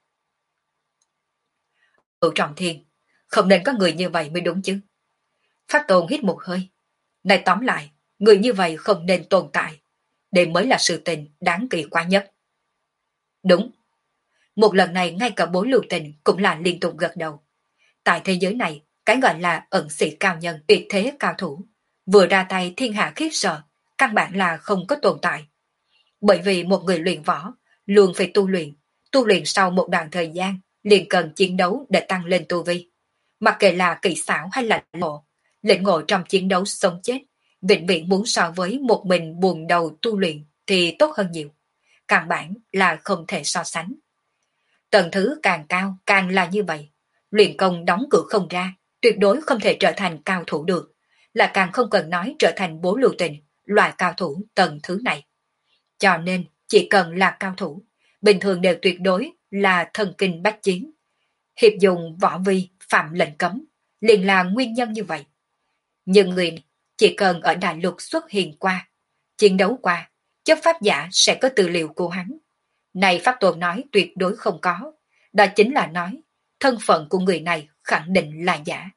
Cửu Trọng Thiên, không nên có người như vậy mới đúng chứ. Pháp Tôn hít một hơi. Này tóm lại, người như vậy không nên tồn tại. Đây mới là sự tình đáng kỳ quá nhất. Đúng. Một lần này ngay cả bố Lưu Tình cũng là liên tục gật đầu. Tại thế giới này, cái gọi là ẩn sĩ cao nhân, tuyệt thế cao thủ, vừa ra tay thiên hạ khiếp sợ, căn bản là không có tồn tại. Bởi vì một người luyện võ, luôn phải tu luyện, tu luyện sau một đoạn thời gian, liền cần chiến đấu để tăng lên tu vi. Mặc kệ là kỹ xảo hay là lĩnh ngộ, lĩnh ngộ trong chiến đấu sống chết, vĩnh viễn muốn so với một mình buồn đầu tu luyện thì tốt hơn nhiều. Căn bản là không thể so sánh. Tầng thứ càng cao càng là như vậy. luyện công đóng cửa không ra, tuyệt đối không thể trở thành cao thủ được, là càng không cần nói trở thành bố lưu tình, loại cao thủ tầng thứ này. Cho nên, chỉ cần là cao thủ, bình thường đều tuyệt đối là thần kinh bách chiến. Hiệp dùng võ vi phạm lệnh cấm, liền là nguyên nhân như vậy. Nhưng người chỉ cần ở đại lục xuất hiện qua, chiến đấu qua, chấp pháp giả sẽ có tư liệu của hắn. Này Pháp Tôn nói tuyệt đối không có, đó chính là nói, thân phận của người này khẳng định là giả.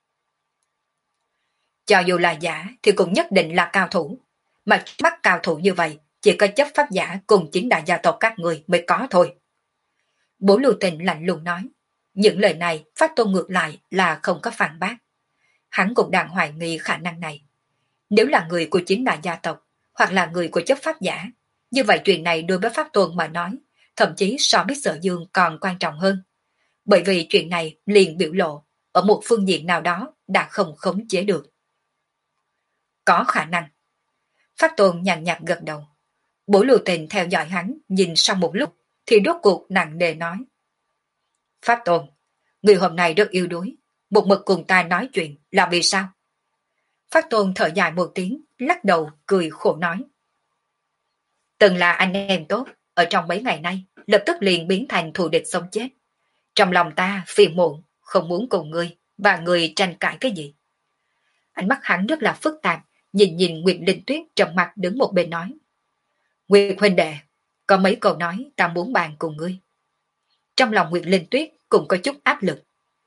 Cho dù là giả thì cũng nhất định là cao thủ, mà mắt cao thủ như vậy, chỉ có chấp pháp giả cùng chính đại gia tộc các người mới có thôi. Bố Lưu Tình lạnh lùng nói, những lời này Pháp Tôn ngược lại là không có phản bác. Hắn cũng đang hoài nghi khả năng này. Nếu là người của chính đại gia tộc, hoặc là người của chấp pháp giả, như vậy chuyện này đối với Pháp Tôn mà nói, thậm chí so với Sở Dương còn quan trọng hơn. Bởi vì chuyện này liền biểu lộ, ở một phương diện nào đó đã không khống chế được. Có khả năng. Pháp Tôn nhàn nhạt gật đầu. Bố Lưu Tình theo dõi hắn, nhìn sau một lúc, thì rốt cuộc nặng nề nói. Pháp Tôn, người hôm nay rất yêu đuối, một mực cùng ta nói chuyện là vì sao? Pháp Tôn thở dài một tiếng, lắc đầu, cười khổ nói. Từng là anh em tốt, ở trong mấy ngày nay, lập tức liền biến thành thù địch sống chết. Trong lòng ta phiền muộn, không muốn cùng ngươi, và người tranh cãi cái gì. Ánh mắt hắn rất là phức tạp, nhìn nhìn Nguyệt Linh Tuyết trầm mặt đứng một bên nói. Nguyệt huynh đệ, có mấy câu nói ta muốn bàn cùng ngươi. Trong lòng Nguyệt Linh Tuyết cũng có chút áp lực.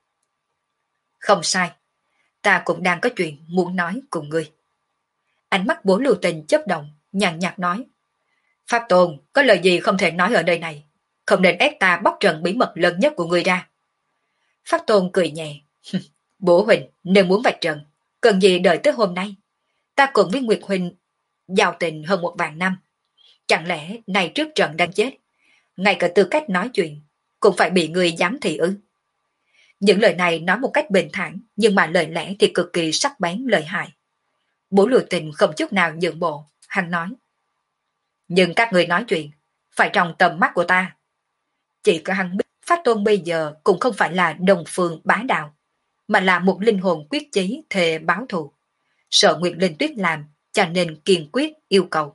Không sai, ta cũng đang có chuyện muốn nói cùng ngươi. Ánh mắt Bố Lưu Tình chớp động, nhàn nhạt nói. Pháp Tôn, có lời gì không thể nói ở đây này, không nên ép ta bóc trần bí mật lớn nhất của ngươi ra. Pháp Tôn cười nhẹ. Bố huynh, nếu muốn vạch trần, cần gì đợi tới hôm nay? Ta cùng với Nguyệt huynh giao tình hơn một vạn năm. Chẳng lẽ này trước trận đang chết, ngay cả tư cách nói chuyện, cũng phải bị người giám thị ư? Những lời này nói một cách bình thản, nhưng mà lời lẽ thì cực kỳ sắc bén lợi hại. Bố Lưu Tình không chút nào nhượng bộ, hắn nói. Nhưng các người nói chuyện, phải trong tầm mắt của ta. Chỉ có hắn biết, Pháp Tôn bây giờ cũng không phải là đồng phương bá đạo, mà là một linh hồn quyết chí thề báo thù. Sợ Nguyệt Linh Tuyết làm, cho nên kiên quyết yêu cầu.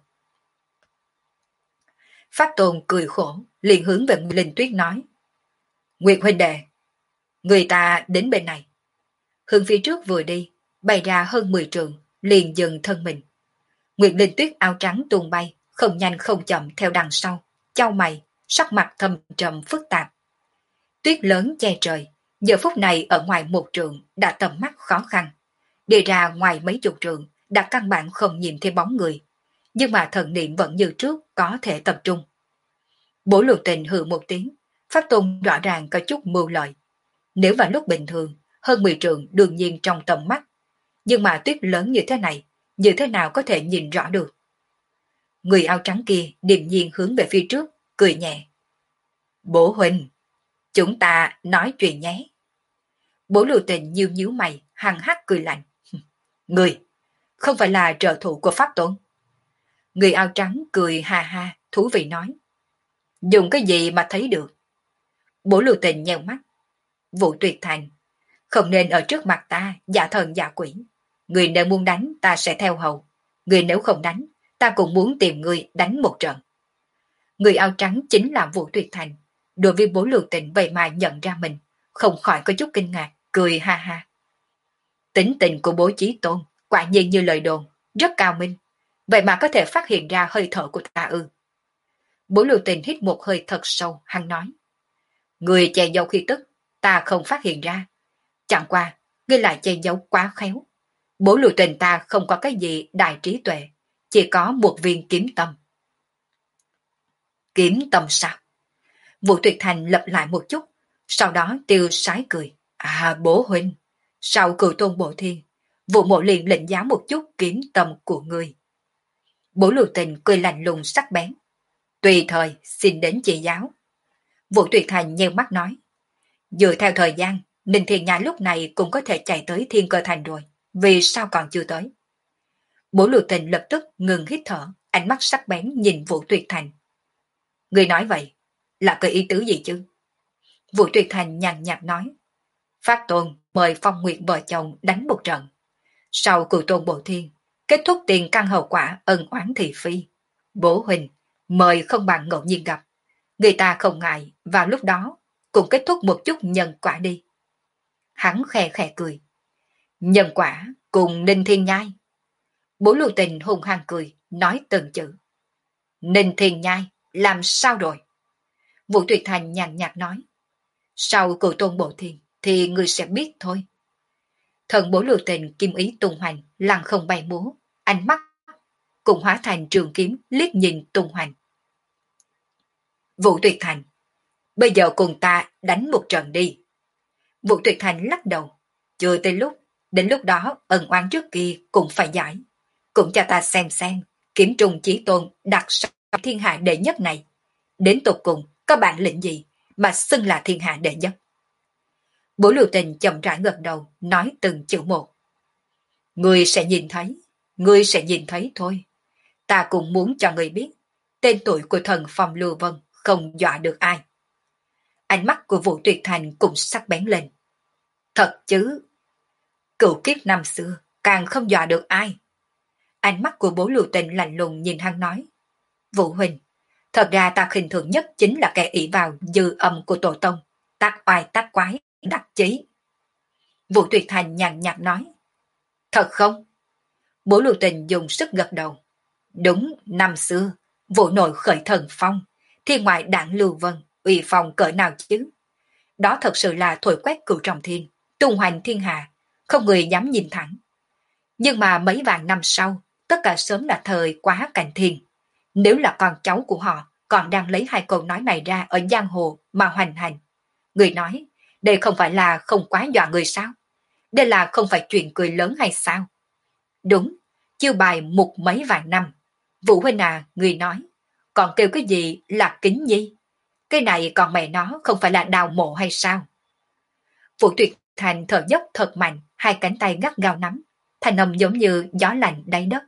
Pháp Tôn cười khổ, liền hướng về Nguyệt Linh Tuyết nói. Nguyệt huynh đệ, người ta đến bên này. Hướng phía trước vừa đi, bay ra hơn mười trường, liền dừng thân mình. Nguyệt Linh Tuyết áo trắng tuôn bay, không nhanh không chậm theo đằng sau, chau mày, sắc mặt thâm trầm phức tạp. Tuyết lớn che trời, giờ phút này ở ngoài một trường đã tầm mắt khó khăn. Đi ra ngoài mấy chục trường đã căn bản không nhìn thấy bóng người, nhưng mà thần niệm vẫn như trước có thể tập trung. Bố Lưu Tình hừ một tiếng, Pháp Tôn rõ ràng có chút mưu lợi. Nếu vào lúc bình thường, hơn mười trường đương nhiên trong tầm mắt, nhưng mà tuyết lớn như thế này, như thế nào có thể nhìn rõ được? Người áo trắng kia điềm nhiên hướng về phía trước, cười nhẹ. Bố huynh, chúng ta nói chuyện nhé. Bố Lưu Tình nhíu nhíu mày, hằng hắc cười lạnh. Người, không phải là trợ thủ của Pháp Tôn. Người áo trắng cười ha ha, thú vị nói. Dùng cái gì mà thấy được? Bố Lưu Tình nheo mắt. Vũ Tuyệt Thành, không nên ở trước mặt ta giả thần giả quỷ. Người nếu muốn đánh ta sẽ theo hầu. Người nếu không đánh, ta cũng muốn tìm người đánh một trận. Người áo trắng chính là Vũ Tuyệt Thành. Đối với Bố Lưu Tình vậy mà nhận ra mình, không khỏi có chút kinh ngạc, cười ha ha. Tính tình của Bố Chí Tôn quả nhiên như lời đồn, rất cao minh. Vậy mà có thể phát hiện ra hơi thở của ta ư? Bố Lưu Tình hít một hơi thật sâu, hắn nói. Người che giấu khi tức, ta không phát hiện ra. Chẳng qua, ngươi lại che giấu quá khéo. Bố Lưu Tình ta không có cái gì đại trí tuệ, chỉ có một viên kiếm tâm. Kiếm tâm sao? Vũ Tuyệt Thành lặp lại một chút, sau đó tiêu sái cười. À bố huynh, sau cửu tôn bộ thiên, Vũ Mộ liền lệnh giáo một chút kiếm tâm của ngươi. Bố Lưu Tình cười lạnh lùng sắc bén. Tùy thời xin đến chỉ giáo. Vũ Tuyệt Thành nheo mắt nói. Dựa theo thời gian, Ninh Thiên Nha lúc này cũng có thể chạy tới Thiên Cơ Thành rồi. Vì sao còn chưa tới? Bố Lưu Tình lập tức ngừng hít thở, ánh mắt sắc bén nhìn Vũ Tuyệt Thành. Người nói vậy, là cái ý tứ gì chứ? Vũ Tuyệt Thành nhàn nhạt nói. Phát Tôn mời Phong Nguyệt vợ chồng đánh một trận. Sau cửu tôn bộ thiên, kết thúc tiền căn hậu quả ân oán thị phi. Bố huynh mời không bằng ngẫu nhiên gặp. Người ta không ngại vào lúc đó cũng kết thúc một chút nhân quả đi. Hắn khè khè cười. Nhân quả cùng Ninh Thiên Nhai. Bố Lưu Tình hùng hăng cười, nói từng chữ. Ninh Thiên Nhai, làm sao rồi? Vũ Tuyệt Thành nhàn nhạt nói. Sau cửu tôn bộ thiên thì người sẽ biết thôi. Thần Bố Lưu Tình kim ý tung hoành, lăng không bay múa, ánh mắt cùng hóa thành trường kiếm liếc nhìn tung hoành. Vũ Tuyệt Thành, bây giờ cùng ta đánh một trận đi. Vũ Tuyệt Thành lắc đầu. Chưa tới lúc, đến lúc đó ân oán trước kia cũng phải giải. Cũng cho ta xem xem, kiếm trùng chí tôn đặt sau thiên hạ đệ nhất này. Đến tột cùng có bản lĩnh gì mà xưng là thiên hạ đệ nhất. Bố Lưu Tình chậm rãi gật đầu, nói từng chữ một. Ngươi sẽ nhìn thấy, ngươi sẽ nhìn thấy thôi. Ta cũng muốn cho ngươi biết, tên tuổi của thần Phong Lưu Vân không dọa được ai. Ánh mắt của Vũ Tuyệt Thành cũng sắc bén lên. Thật chứ, cửu kiếp năm xưa càng không dọa được ai. Ánh mắt của Bố Lưu Tình lạnh lùng nhìn hắn nói. Vũ huynh, thật ra ta khinh thường nhất chính là kẻ ỷ vào dư âm của tổ tông, tác oai tác quái, đắc chí. Vũ Tuyệt Thành nhàn nhạt nói. Thật không? Bố Lưu Tình dùng sức gật đầu. Đúng, năm xưa, vụ nổi khởi thần phong, thiên ngoại đảng Lưu Vân, uy phong cỡ nào chứ? Đó thật sự là thổi quét cửu trọng thiên, tung hoành thiên hạ, không người dám nhìn thẳng. Nhưng mà mấy vạn năm sau, tất cả sớm là thời quá cảnh thiên. Nếu là con cháu của họ còn đang lấy hai câu nói này ra ở giang hồ mà hoành hành. Người nói, đây không phải là không quá dọa người sao? Đây là không phải chuyện cười lớn hay sao? Đúng, chiêu bài mục mấy vạn năm. Vũ huynh à, người nói, còn kêu cái gì là kính nhi? Cái này còn mẹ nó không phải là đào mộ hay sao? Vũ Tuyệt Thành thở dốc thật mạnh, hai cánh tay gắt gao nắm, thành âm giống như gió lạnh đáy đất.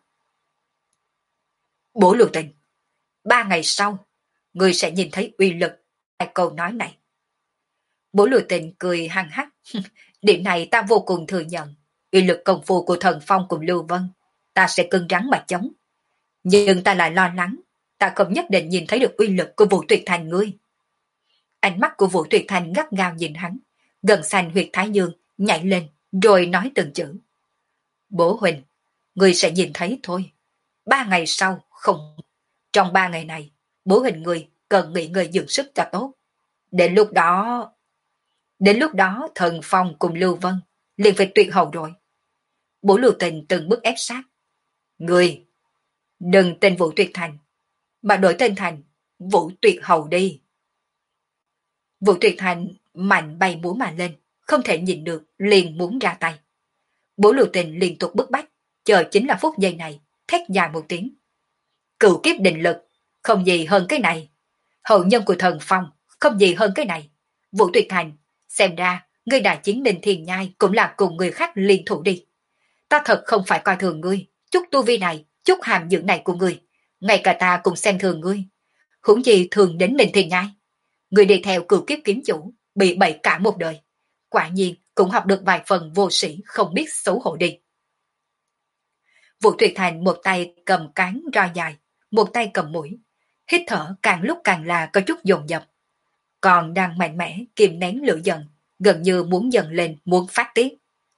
Bố Lưu Tình, ba ngày sau, người sẽ nhìn thấy uy lực hai câu nói này. Bố Lưu Tình cười hăng hắc. Điểm này ta vô cùng thừa nhận. Uy lực công phu của thần phong cùng Lưu Vân, ta sẽ cứng rắn mà chống. Nhưng ta lại lo lắng, ta không nhất định nhìn thấy được uy lực của Vũ Tuyệt Thành ngươi. Ánh mắt của Vũ Tuyệt Thành gắt gao nhìn hắn, gần xanh huyệt thái dương, nhảy lên, rồi nói từng chữ. Bố huynh, ngươi sẽ nhìn thấy thôi. Ba ngày sau, không. Trong ba ngày này, bố huynh ngươi cần nghỉ ngơi dưỡng sức cho tốt. Đến lúc đó... Đến lúc đó thần phong cùng Lưu Vân liền phải tuyệt hậu rồi. Bố Lưu Tình từng bước ép sát. Ngươi, đừng tên Vũ Tuyệt Thành, mà đổi tên thành Vũ Tuyệt Hậu đi. Vũ Tuyệt Thành mạnh bay múa mà lên, không thể nhìn được, liền muốn ra tay. Bố Lưu Tình liên tục bức bách, chờ chính là phút giây này, thét dài một tiếng. Cửu kiếp định lực, không gì hơn cái này. Hậu nhân của thần phong, không gì hơn cái này. Vũ Tuyệt Thành, xem ra, ngươi đại chiến Ninh Thiên Nhai cũng là cùng người khác liên thủ đi. Ta thật không phải coi thường ngươi, chút tu vi này, chút hàm dưỡng này của ngươi. Ngay cả ta cũng xem thường ngươi. Huống gì thường đến Ninh Thiên Nhai. Ngươi đi theo cửu kiếp kiếm chủ, bị bậy cả một đời. Quả nhiên cũng học được vài phần vô sĩ không biết xấu hổ đi. Vũ Tuyệt Thành một tay cầm cán roi dài, một tay cầm mũi. Hít thở càng lúc càng là có chút dồn dập. Còn đang mạnh mẽ kìm nén lửa giận, gần như muốn dần lên, muốn phát tiết.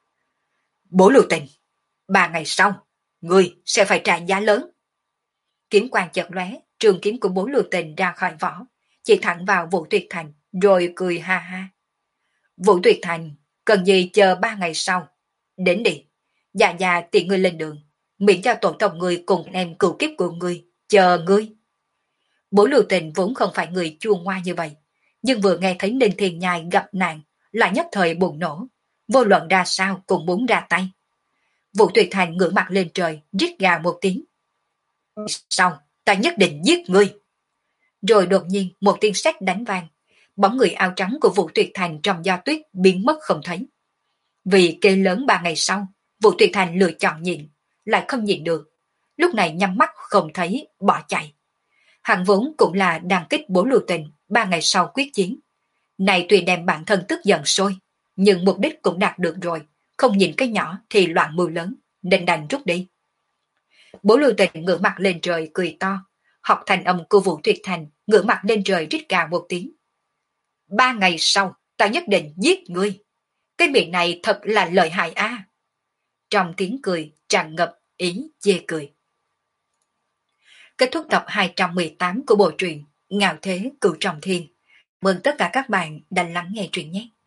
Bố Lưu Tình, ba ngày sau, ngươi sẽ phải trả giá lớn. Kiếm quang chợt lóe, trường kiếm của Bố Lưu Tình ra khỏi vỏ, chỉ thẳng vào Vũ Tuyệt Thành, rồi cười ha ha. Vũ Tuyệt Thành, cần gì chờ ba ngày sau? Đến đi, già già tiện ngươi lên đường, miễn cho tổ tộc ngươi cùng em cựu kiếp của ngươi, chờ ngươi. Bố Lưu Tình vốn không phải người chua ngoa như vậy, nhưng vừa nghe thấy Ninh Thiên Nhai gặp nạn, lại nhất thời bùng nổ, vô luận ra sao cũng muốn ra tay. Vũ Tuyệt Thành ngửa mặt lên trời, rít gào một tiếng. Sau, ta nhất định giết ngươi. Rồi đột nhiên một tiếng sét đánh vang, bóng người áo trắng của Vũ Tuyệt Thành trong gió tuyết biến mất không thấy. Vì kê lớn ba ngày sau, Vũ Tuyệt Thành lựa chọn nhịn, lại không nhịn được. Lúc này nhắm mắt không thấy, bỏ chạy. Hắn vốn cũng là đang kích Bố Lưu Tình ba ngày sau quyết chiến. Này tuy đem bản thân tức giận sôi, nhưng mục đích cũng đạt được rồi, không nhìn cái nhỏ thì loạn mưu lớn, nên đành rút đi. Bố Lưu Tình ngửa mặt lên trời cười to, học thành âm của Vũ Tuyệt Thành ngửa mặt lên trời rít gào một tiếng. Ba ngày sau, ta nhất định giết ngươi. Cái miệng này thật là lợi hại a. Trong tiếng cười tràn ngập ý chê cười. Kết thúc tập hai trăm mười tám của bộ truyện Ngạo Thế Cửu Trọng Thiên. Mừng tất cả các bạn đã lắng nghe truyện nhé.